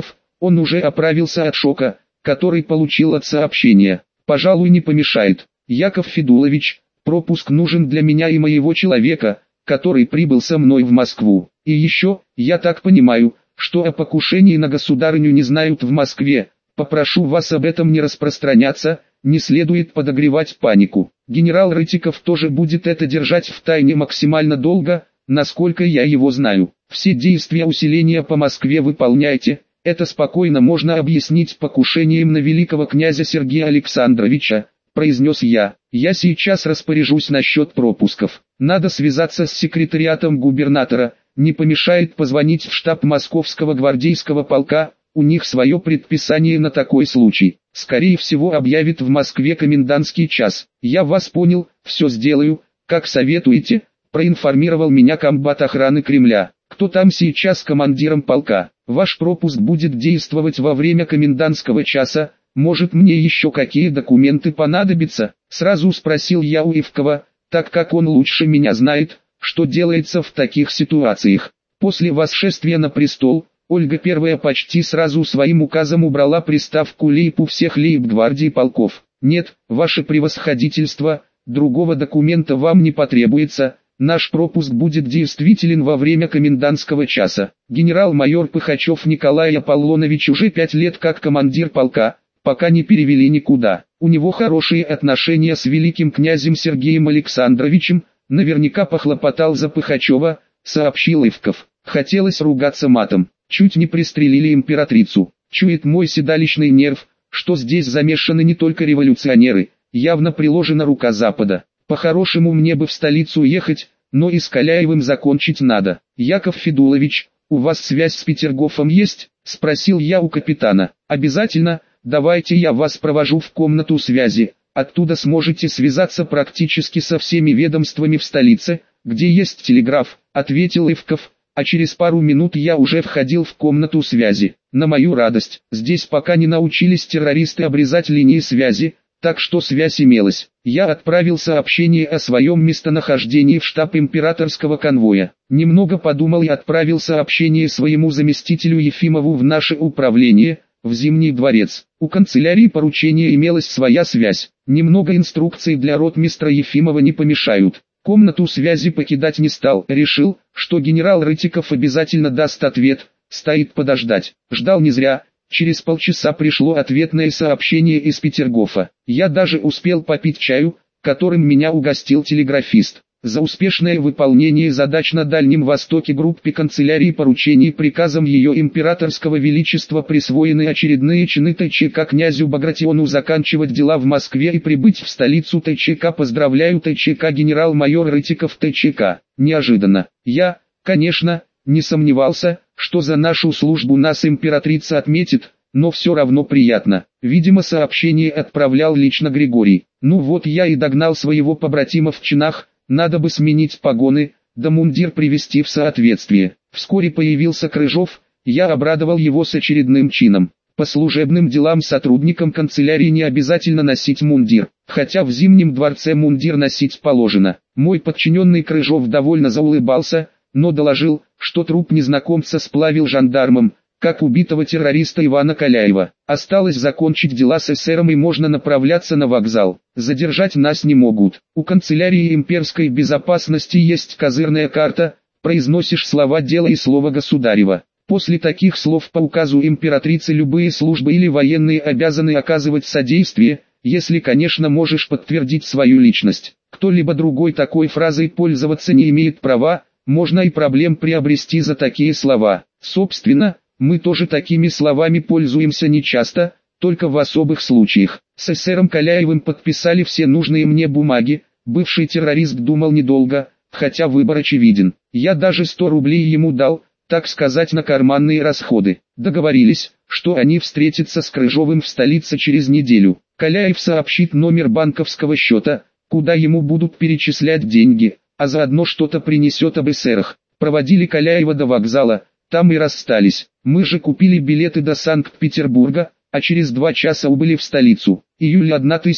Он уже оправился от шока, который получил от сообщения. Пожалуй, не помешает. Яков Федулович, пропуск нужен для меня и моего человека, который прибыл со мной в Москву. И еще, я так понимаю, что о покушении на государыню не знают в Москве. Попрошу вас об этом не распространяться, не следует подогревать панику. Генерал Рытиков тоже будет это держать в тайне максимально долго, насколько я его знаю. Все действия усиления по Москве выполняйте. Это спокойно можно объяснить покушением на великого князя Сергея Александровича, произнес я. Я сейчас распоряжусь насчет пропусков. Надо связаться с секретариатом губернатора, не помешает позвонить в штаб Московского гвардейского полка, у них свое предписание на такой случай. Скорее всего объявит в Москве комендантский час. Я вас понял, все сделаю, как советуете, проинформировал меня комбат охраны Кремля. Кто там сейчас командиром полка? Ваш пропуск будет действовать во время комендантского часа, может мне еще какие документы понадобятся? Сразу спросил я у Ивкова, так как он лучше меня знает, что делается в таких ситуациях. После восшествия на престол, Ольга I почти сразу своим указом убрала приставку «лейб» у всех лейб-гвардии полков. Нет, ваше превосходительство, другого документа вам не потребуется. Наш пропуск будет действителен во время комендантского часа. Генерал-майор Пыхачев Николай Аполлонович уже 5 лет как командир полка, пока не перевели никуда. У него хорошие отношения с великим князем Сергеем Александровичем, наверняка похлопотал за Пыхачева, сообщил Ивков. Хотелось ругаться матом, чуть не пристрелили императрицу. Чует мой седалищный нерв, что здесь замешаны не только революционеры, явно приложена рука Запада. По-хорошему мне бы в столицу ехать, но и с Каляевым закончить надо. Яков Федулович, у вас связь с Петергофом есть? Спросил я у капитана. Обязательно, давайте я вас провожу в комнату связи, оттуда сможете связаться практически со всеми ведомствами в столице, где есть телеграф, ответил Ивков, а через пару минут я уже входил в комнату связи. На мою радость, здесь пока не научились террористы обрезать линии связи, так что связь имелась. Я отправил сообщение о своем местонахождении в штаб императорского конвоя. Немного подумал и отправил сообщение своему заместителю Ефимову в наше управление, в Зимний дворец. У канцелярии поручения имелась своя связь. Немного инструкций для ротмистра Ефимова не помешают. Комнату связи покидать не стал. Решил, что генерал Рытиков обязательно даст ответ. Стоит подождать. Ждал не зря. Через полчаса пришло ответное сообщение из Петергофа. Я даже успел попить чаю, которым меня угостил телеграфист. За успешное выполнение задач на Дальнем Востоке группе канцелярии поручений приказом ее императорского величества присвоены очередные чины ТЧК князю Багратиону заканчивать дела в Москве и прибыть в столицу ТЧК. Поздравляю ТЧК генерал-майор Рытиков ТЧК. Неожиданно. Я, конечно, не сомневался, что за нашу службу нас императрица отметит, но все равно приятно. Видимо, сообщение отправлял лично Григорий. Ну вот я и догнал своего побратима в чинах, надо бы сменить погоны, да мундир привести в соответствие. Вскоре появился Крыжов, я обрадовал его с очередным чином. По служебным делам сотрудникам канцелярии не обязательно носить мундир, хотя в Зимнем дворце мундир носить положено. Мой подчиненный Крыжов довольно заулыбался, но доложил, что труп незнакомца сплавил жандармам, как убитого террориста Ивана Каляева. Осталось закончить дела с эсером и можно направляться на вокзал. Задержать нас не могут. У канцелярии имперской безопасности есть козырная карта, произносишь слова дела и слово государева. После таких слов по указу императрицы любые службы или военные обязаны оказывать содействие, если, конечно, можешь подтвердить свою личность. Кто-либо другой такой фразой пользоваться не имеет права, можно и проблем приобрести за такие слова. Собственно, мы тоже такими словами пользуемся нечасто, только в особых случаях. С эсером Каляевым подписали все нужные мне бумаги, бывший террорист думал недолго, хотя выбор очевиден. Я даже 100 рублей ему дал, так сказать, на карманные расходы. Договорились, что они встретятся с Крыжовым в столице через неделю. Каляев сообщит номер банковского счета, куда ему будут перечислять деньги, а заодно что-то принесет об эсерах. Проводили Каляева до вокзала, там и расстались. Мы же купили билеты до Санкт-Петербурга, а через 2 часа убыли в столицу. Июль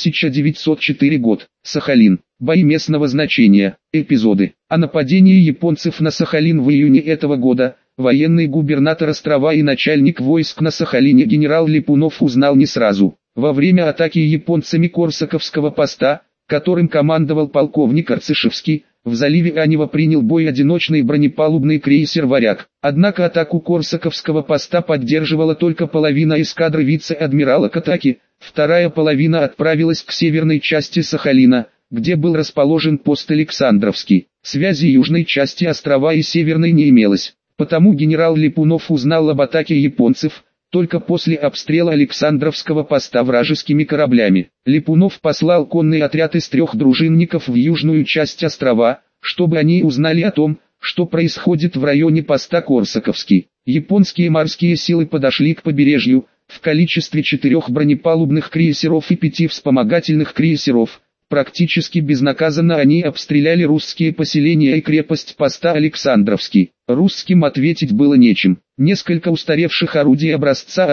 1904 год. Сахалин. Бои местного значения. Эпизоды. О нападении японцев на Сахалин в июне этого года, военный губернатор острова и начальник войск на Сахалине генерал Липунов узнал не сразу. Во время атаки японцами Корсаковского поста, которым командовал полковник Арцишевский, в заливе Анева принял бой одиночный бронепалубный крейсер «Варяг». Однако атаку Корсаковского поста поддерживала только половина эскадры вице-адмирала Катаки, вторая половина отправилась к северной части Сахалина, где был расположен пост Александровский. Связи южной части острова и северной не имелось, потому генерал Липунов узнал об атаке японцев только после обстрела Александровского поста вражескими кораблями. Липунов послал конный отряд из 3 дружинников в южную часть острова, чтобы они узнали о том, что происходит в районе поста Корсаковский. Японские морские силы подошли к побережью в количестве 4 бронепалубных крейсеров и 5 вспомогательных крейсеров. Практически безнаказанно они обстреляли русские поселения и крепость поста Александровский. Русским ответить было нечем. Несколько устаревших орудий образца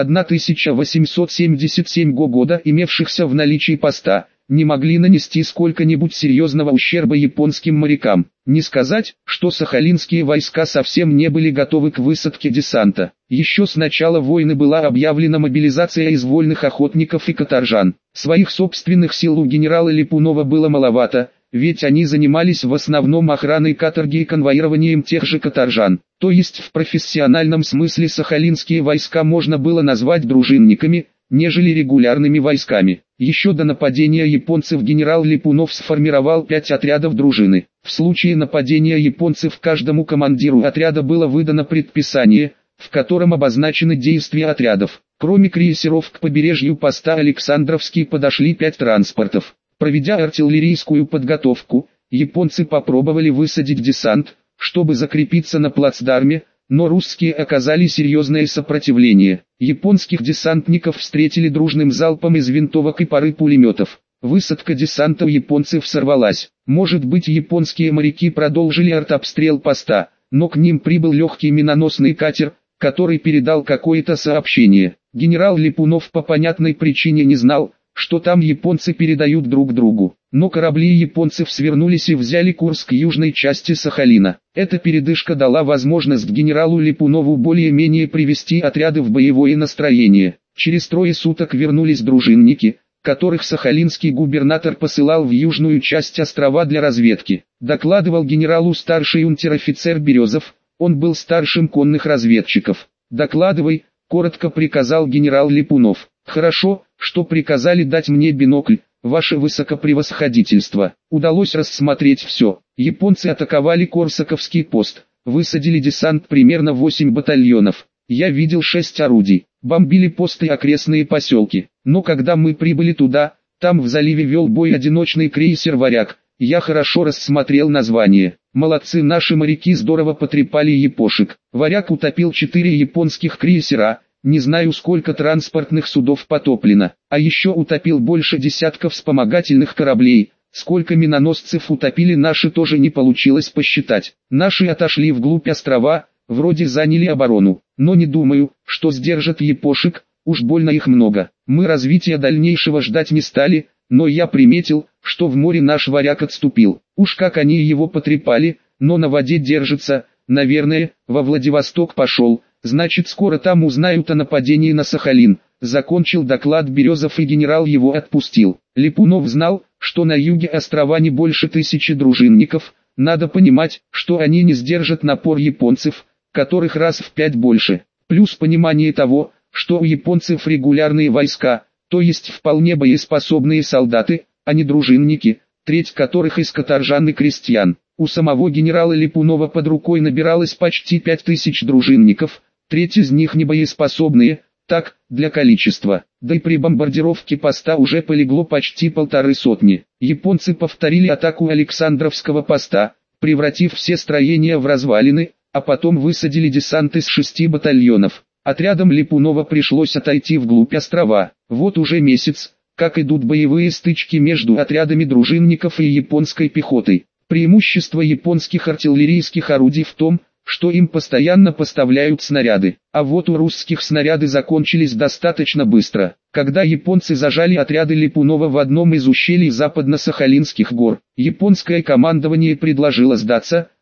1877 года, имевшихся в наличии поста, не могли нанести сколько-нибудь серьезного ущерба японским морякам. Не сказать, что сахалинские войска совсем не были готовы к высадке десанта. Еще с начала войны была объявлена мобилизация из вольных охотников и каторжан. Своих собственных сил у генерала Липунова было маловато, ведь они занимались в основном охраной каторги и конвоированием тех же каторжан. То есть в профессиональном смысле сахалинские войска можно было назвать дружинниками, нежели регулярными войсками. Еще до нападения японцев генерал Липунов сформировал 5 отрядов дружины. В случае нападения японцев каждому командиру отряда было выдано предписание, в котором обозначены действия отрядов. Кроме крейсеров к побережью поста Александровский подошли 5 транспортов. Проведя артиллерийскую подготовку, японцы попробовали высадить десант, чтобы закрепиться на плацдарме, но русские оказали серьезное сопротивление. Японских десантников встретили дружным залпом из винтовок и пары пулеметов. Высадка десанта у японцев сорвалась. Может быть, японские моряки продолжили артобстрел поста, но к ним прибыл легкий миноносный катер, который передал какое-то сообщение. Генерал Липунов по понятной причине не знал, что там японцы передают друг другу. Но корабли японцев свернулись и взяли курс к южной части Сахалина. Эта передышка дала возможность генералу Липунову более-менее привести отряды в боевое настроение. Через 3 суток вернулись дружинники, которых сахалинский губернатор посылал в южную часть острова для разведки. Докладывал генералу старший унтер-офицер Березов, он был старшим конных разведчиков. «Докладывай», — коротко приказал генерал Липунов. «Хорошо, что приказали дать мне бинокль, ваше высокопревосходительство». Удалось рассмотреть все. Японцы атаковали Корсаковский пост, высадили десант примерно 8 батальонов. Я видел 6 орудий, бомбили посты и окрестные поселки. Но когда мы прибыли туда, там в заливе вел бой одиночный крейсер «Варяг». Я хорошо рассмотрел название. Молодцы наши моряки, здорово потрепали япошек. «Варяг» утопил 4 японских крейсера. Не знаю, сколько транспортных судов потоплено, а еще утопил больше десятков вспомогательных кораблей. Сколько миноносцев утопили наши, тоже не получилось посчитать. Наши отошли вглубь острова, вроде заняли оборону, но не думаю, что сдержат япошек, уж больно их много. Мы развития дальнейшего ждать не стали, но я приметил, что в море наш «Варяг» отступил. Уж как они его потрепали, но на воде держится, наверное, во Владивосток пошел. Значит, скоро там узнают о нападении на Сахалин. Закончил доклад Березов, и генерал его отпустил. Липунов знал, что на юге острова не больше 1000 дружинников. Надо понимать, что они не сдержат напор японцев, которых раз в 5 больше. Плюс понимание того, что у японцев регулярные войска, то есть вполне боеспособные солдаты, а не дружинники, треть которых из каторжан и крестьян. У самого генерала Липунова под рукой набиралось почти 5000 дружинников. Треть из них небоеспособные, так, для количества. Да и при бомбардировке поста уже полегло почти 150. Японцы повторили атаку Александровского поста, превратив все строения в развалины, а потом высадили десант из 6 батальонов. Отрядам Липунова пришлось отойти вглубь острова. Вот уже месяц, как идут боевые стычки между отрядами дружинников и японской пехотой. Преимущество японских артиллерийских орудий в том, что им постоянно поставляют снаряды, а вот у русских снаряды закончились достаточно быстро. Когда японцы зажали отряды Липунова в одном из ущелий западно-сахалинских гор, японское командование предложило сдаться,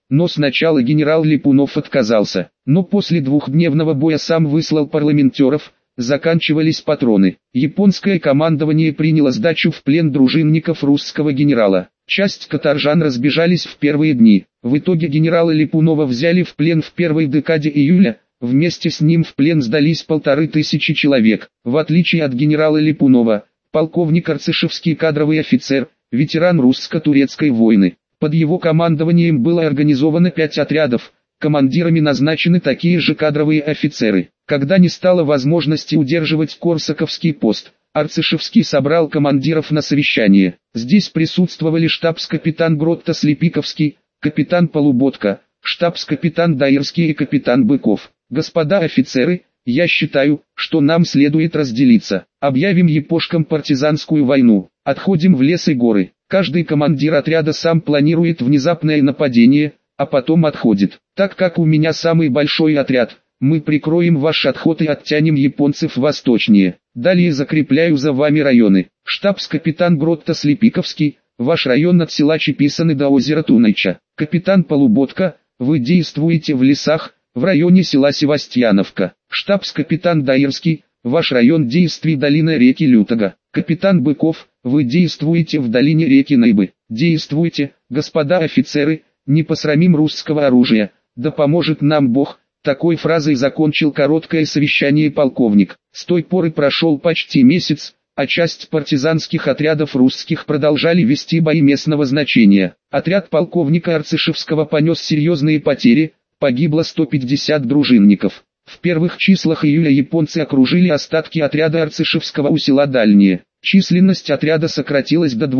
но сначала генерал Липунов отказался, но после двухдневного боя сам выслал парламентеров. Заканчивались патроны. Японское командование приняло сдачу в плен дружинников русского генерала. Часть каторжан разбежались в первые дни. В итоге генерала Липунова взяли в плен в первой декаде июля. Вместе с ним в плен сдались 1500 человек. В отличие от генерала Липунова, полковник Арцишевский кадровый офицер, ветеран русско-турецкой войны. Под его командованием было организовано 5 отрядов. Командирами назначены такие же кадровые офицеры. Когда не стало возможности удерживать Корсаковский пост, Арцишевский собрал командиров на совещание. Здесь присутствовали штабс-капитан Гротто-Слепиковский, капитан Полуботка, штабс-капитан Даирский и капитан Быков. «Господа офицеры, я считаю, что нам следует разделиться. Объявим япошкам партизанскую войну, отходим в лес и горы. Каждый командир отряда сам планирует внезапное нападение, а потом отходит. Так как у меня самый большой отряд, мы прикроем ваш отход и оттянем японцев восточнее. Далее закрепляю за вами районы. Штабс-капитан Гротто-Слепиковский, ваш район от села Чеписаны до озера Тунайча. Капитан Полуботка, вы действуете в лесах, в районе села Севастьяновка. Штабс-капитан Даирский, ваш район действий долина реки Лютога. Капитан Быков, вы действуете в долине реки Найбы. Действуйте, господа офицеры, не посрамим русского оружия, да поможет нам Бог. Такой фразой закончил короткое совещание полковник. С той поры прошел почти месяц, а часть партизанских отрядов русских продолжали вести бои местного значения. Отряд полковника Арцишевского понес серьезные потери, погибло 150 дружинников. В первых числах июля японцы окружили остатки отряда Арцишевского у села Дальнее. Численность отряда сократилась до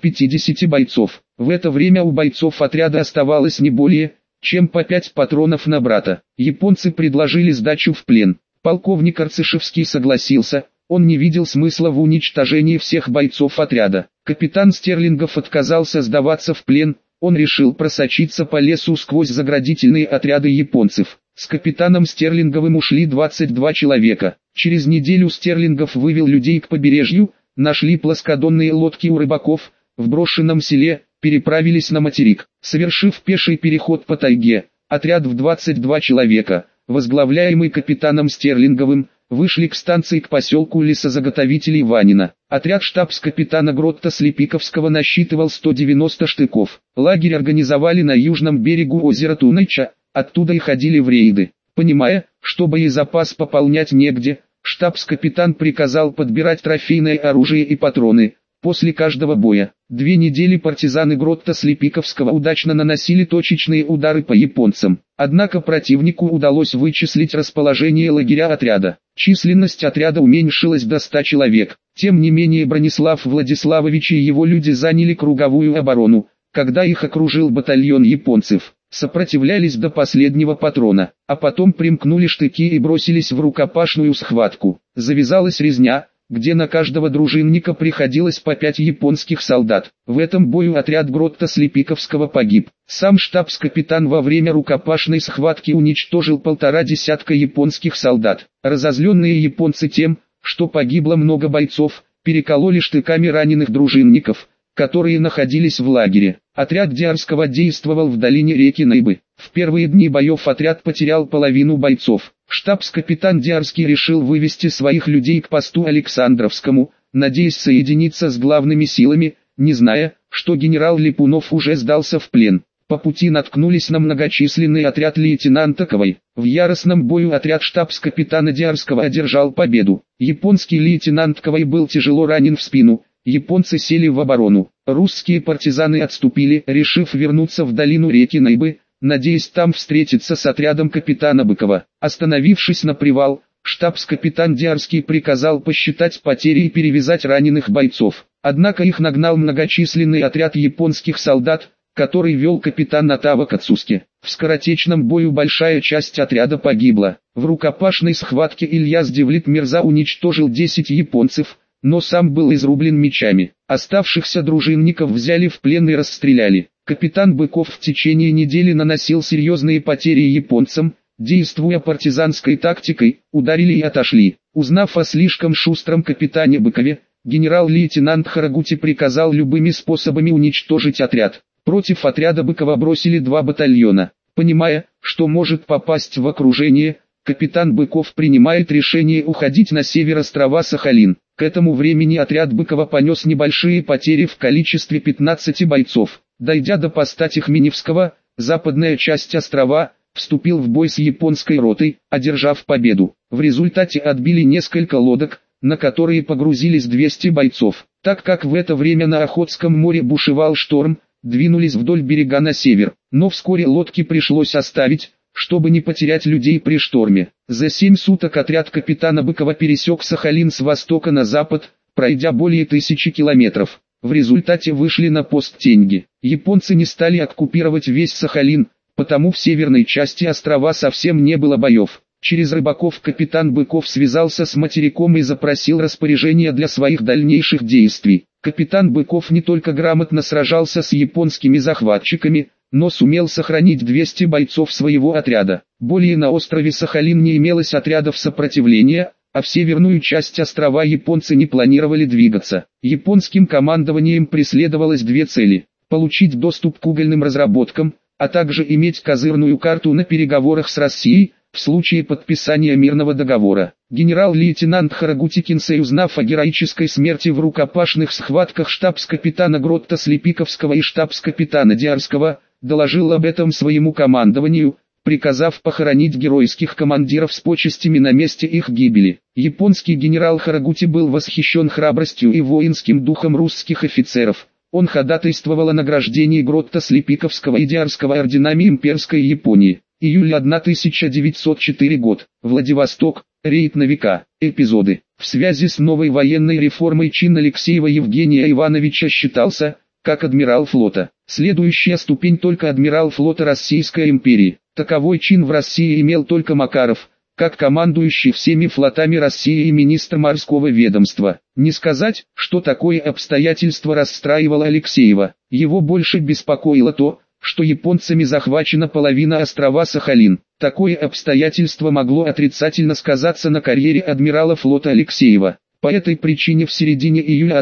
250 бойцов. В это время у бойцов отряда оставалось не более чем по 5 патронов на брата. Японцы предложили сдачу в плен. Полковник Арцишевский согласился, он не видел смысла в уничтожении всех бойцов отряда. Капитан Стерлингов отказался сдаваться в плен, он решил просочиться по лесу сквозь заградительные отряды японцев. С капитаном Стерлинговым ушли 22 человека. Через неделю Стерлингов вывел людей к побережью, нашли плоскодонные лодки у рыбаков, в брошенном селе, переправились на материк. Совершив пеший переход по тайге, отряд в 22 человека, возглавляемый капитаном Стерлинговым, вышли к станции к поселку лесозаготовителей Ванина. Отряд штабс-капитана Гротто-Слепиковского насчитывал 190 штыков. Лагерь организовали на южном берегу озера Тунайча, оттуда и ходили в рейды. Понимая, что боезапас пополнять негде, штабс-капитан приказал подбирать трофейное оружие и патроны. После каждого боя, 2 недели партизаны Гротто-Слепиковского удачно наносили точечные удары по японцам. Однако противнику удалось вычислить расположение лагеря отряда. Численность отряда уменьшилась до 100 человек. Тем не менее Бронислав Владиславович и его люди заняли круговую оборону, когда их окружил батальон японцев. Сопротивлялись до последнего патрона, а потом примкнули штыки и бросились в рукопашную схватку. Завязалась резня, где на каждого дружинника приходилось по 5 японских солдат. В этом бою отряд Гротто-Слепиковского погиб. Сам штабс-капитан во время рукопашной схватки уничтожил 1,5 десятка японских солдат. Разозленные японцы тем, что погибло много бойцов, перекололи штыками раненых дружинников, которые находились в лагере. Отряд Диарского действовал в долине реки Найбы. В первые дни боев отряд потерял половину бойцов. Штабс-капитан Диарский решил вывести своих людей к посту Александровскому, надеясь соединиться с главными силами, не зная, что генерал Липунов уже сдался в плен. По пути наткнулись на многочисленный отряд лейтенанта Ковай. В яростном бою отряд штабс-капитана Диарского одержал победу. Японский лейтенант Ковай был тяжело ранен в спину. Японцы сели в оборону. Русские партизаны отступили, решив вернуться в долину реки Найбы, надеясь там встретиться с отрядом капитана Быкова. Остановившись на привал, штабс-капитан Диарский приказал посчитать потери и перевязать раненых бойцов. Однако их нагнал многочисленный отряд японских солдат, который вел капитан Натава Кацуски. В скоротечном бою большая часть отряда погибла. В рукопашной схватке Ильяс Девлет Мирза уничтожил 10 японцев, но сам был изрублен мечами. Оставшихся дружинников взяли в плен и расстреляли. Капитан Быков в течение недели наносил серьезные потери японцам, действуя партизанской тактикой, ударили и отошли. Узнав о слишком шустром капитане Быкове, генерал-лейтенант Харагути приказал любыми способами уничтожить отряд. Против отряда Быкова бросили 2 батальона. Понимая, что может попасть в окружение, капитан Быков принимает решение уходить на север острова Сахалин. К этому времени отряд Быкова понес небольшие потери в количестве 15 бойцов. Дойдя до поста Тихменевского, западная часть острова, вступил в бой с японской ротой, одержав победу. В результате отбили несколько лодок, на которые погрузились 200 бойцов. Так как в это время на Охотском море бушевал шторм, двинулись вдоль берега на север, но вскоре лодки пришлось оставить, чтобы не потерять людей при шторме. За 7 суток отряд капитана Быкова пересек Сахалин с востока на запад, пройдя более 1000 километров. В результате вышли на пост Тенги. Японцы не стали оккупировать весь Сахалин, потому в северной части острова совсем не было боев. Через рыбаков капитан Быков связался с материком и запросил распоряжение для своих дальнейших действий. Капитан Быков не только грамотно сражался с японскими захватчиками, но сумел сохранить 200 бойцов своего отряда. Более на острове Сахалин не имелось отрядов сопротивления, а в северную часть острова японцы не планировали двигаться. Японским командованием преследовалось 2 цели: получить доступ к угольным разработкам, а также иметь козырную карту на переговорах с Россией, в случае подписания мирного договора. Генерал-лейтенант Харагути Кинсей, узнав о героической смерти в рукопашных схватках штабс-капитана Гротта Слепиковского и штабс-капитана Диарского, доложил об этом своему командованию, приказав похоронить геройских командиров с почестями на месте их гибели. Японский генерал Харагути был восхищен храбростью и воинским духом русских офицеров. Он ходатайствовал о награждении Гротта Слепиковского и Диарского орденами имперской Японии. Июль 1904 год. Владивосток. Рейд на века. Эпизоды. В связи с новой военной реформой чин Алексеева Евгения Ивановича считался, как адмирал флота. Следующая ступень только адмирал флота Российской империи. Таковой чин в России имел только Макаров, как командующий всеми флотами России и министр морского ведомства. Не сказать, что такое обстоятельство расстраивало Алексеева. Его больше беспокоило то, что японцами захвачена половина острова Сахалин. Такое обстоятельство могло отрицательно сказаться на карьере адмирала флота Алексеева. По этой причине в середине июля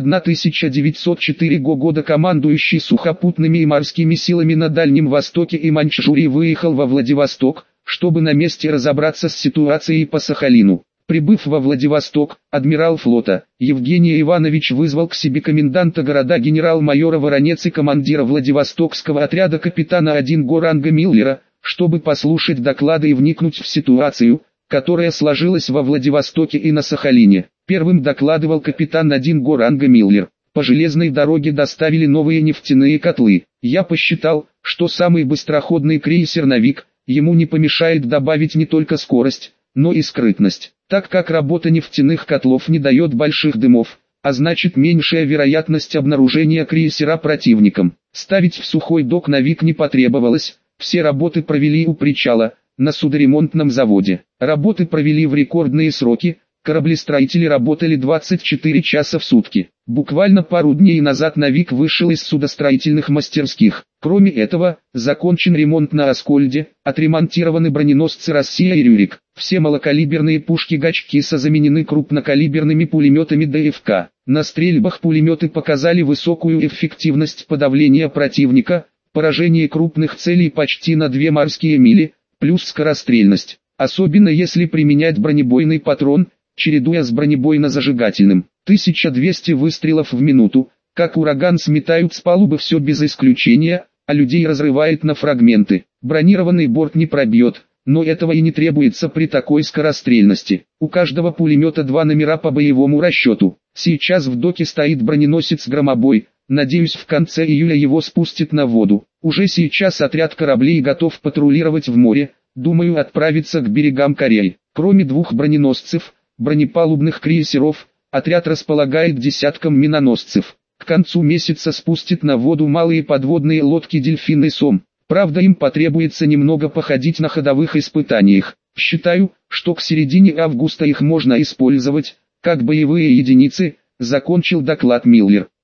1904 года командующий сухопутными и морскими силами на Дальнем Востоке и Маньчжурии выехал во Владивосток, чтобы на месте разобраться с ситуацией по Сахалину. Прибыв во Владивосток, адмирал флота Евгений Иванович вызвал к себе коменданта города генерал-майора Воронец и командира Владивостокского отряда капитана 1 ранга Миллера, чтобы послушать доклады и вникнуть в ситуацию, которая сложилась во Владивостоке и на Сахалине. Первым докладывал капитан 1 ранга Миллер. По железной дороге доставили новые нефтяные котлы. Я посчитал, что самый быстроходный крейсер «Новик», ему не помешает добавить не только скорость, но и скрытность, так как работа нефтяных котлов не дает больших дымов, а значит меньшая вероятность обнаружения крейсера противником. Ставить в сухой док «Новик» не потребовалось, все работы провели у причала, на судоремонтном заводе. Работы провели в рекордные сроки, кораблестроители работали 24 часа в сутки. Буквально пару дней назад «Новик» вышел из судостроительных мастерских. Кроме этого, закончен ремонт на Аскольде, отремонтированы броненосцы «Россия» и «Рюрик». Все малокалиберные пушки Гачкиса заменены крупнокалиберными пулеметами ДФК. На стрельбах пулеметы показали высокую эффективность подавления противника, поражение крупных целей почти на 2 морские мили, плюс скорострельность. Особенно если применять бронебойный патрон, чередуя с бронебойно-зажигательным. 1200 выстрелов в минуту, как ураган сметают с палубы все без исключения, а людей разрывает на фрагменты. Бронированный борт не пробьет, но этого и не требуется при такой скорострельности. У каждого пулемета 2 номера по боевому расчету. Сейчас в доке стоит броненосец «Громобой», надеюсь в конце июля его спустят на воду. Уже сейчас отряд кораблей готов патрулировать в море, думаю отправиться к берегам Кореи. Кроме 2 броненосцев, бронепалубных крейсеров, отряд располагает десятком миноносцев. К концу месяца спустит на воду малые подводные лодки «Дельфин» и «Сом». Правда, им потребуется немного походить на ходовых испытаниях. Считаю, что к середине августа их можно использовать, как боевые единицы, закончил доклад Миллер.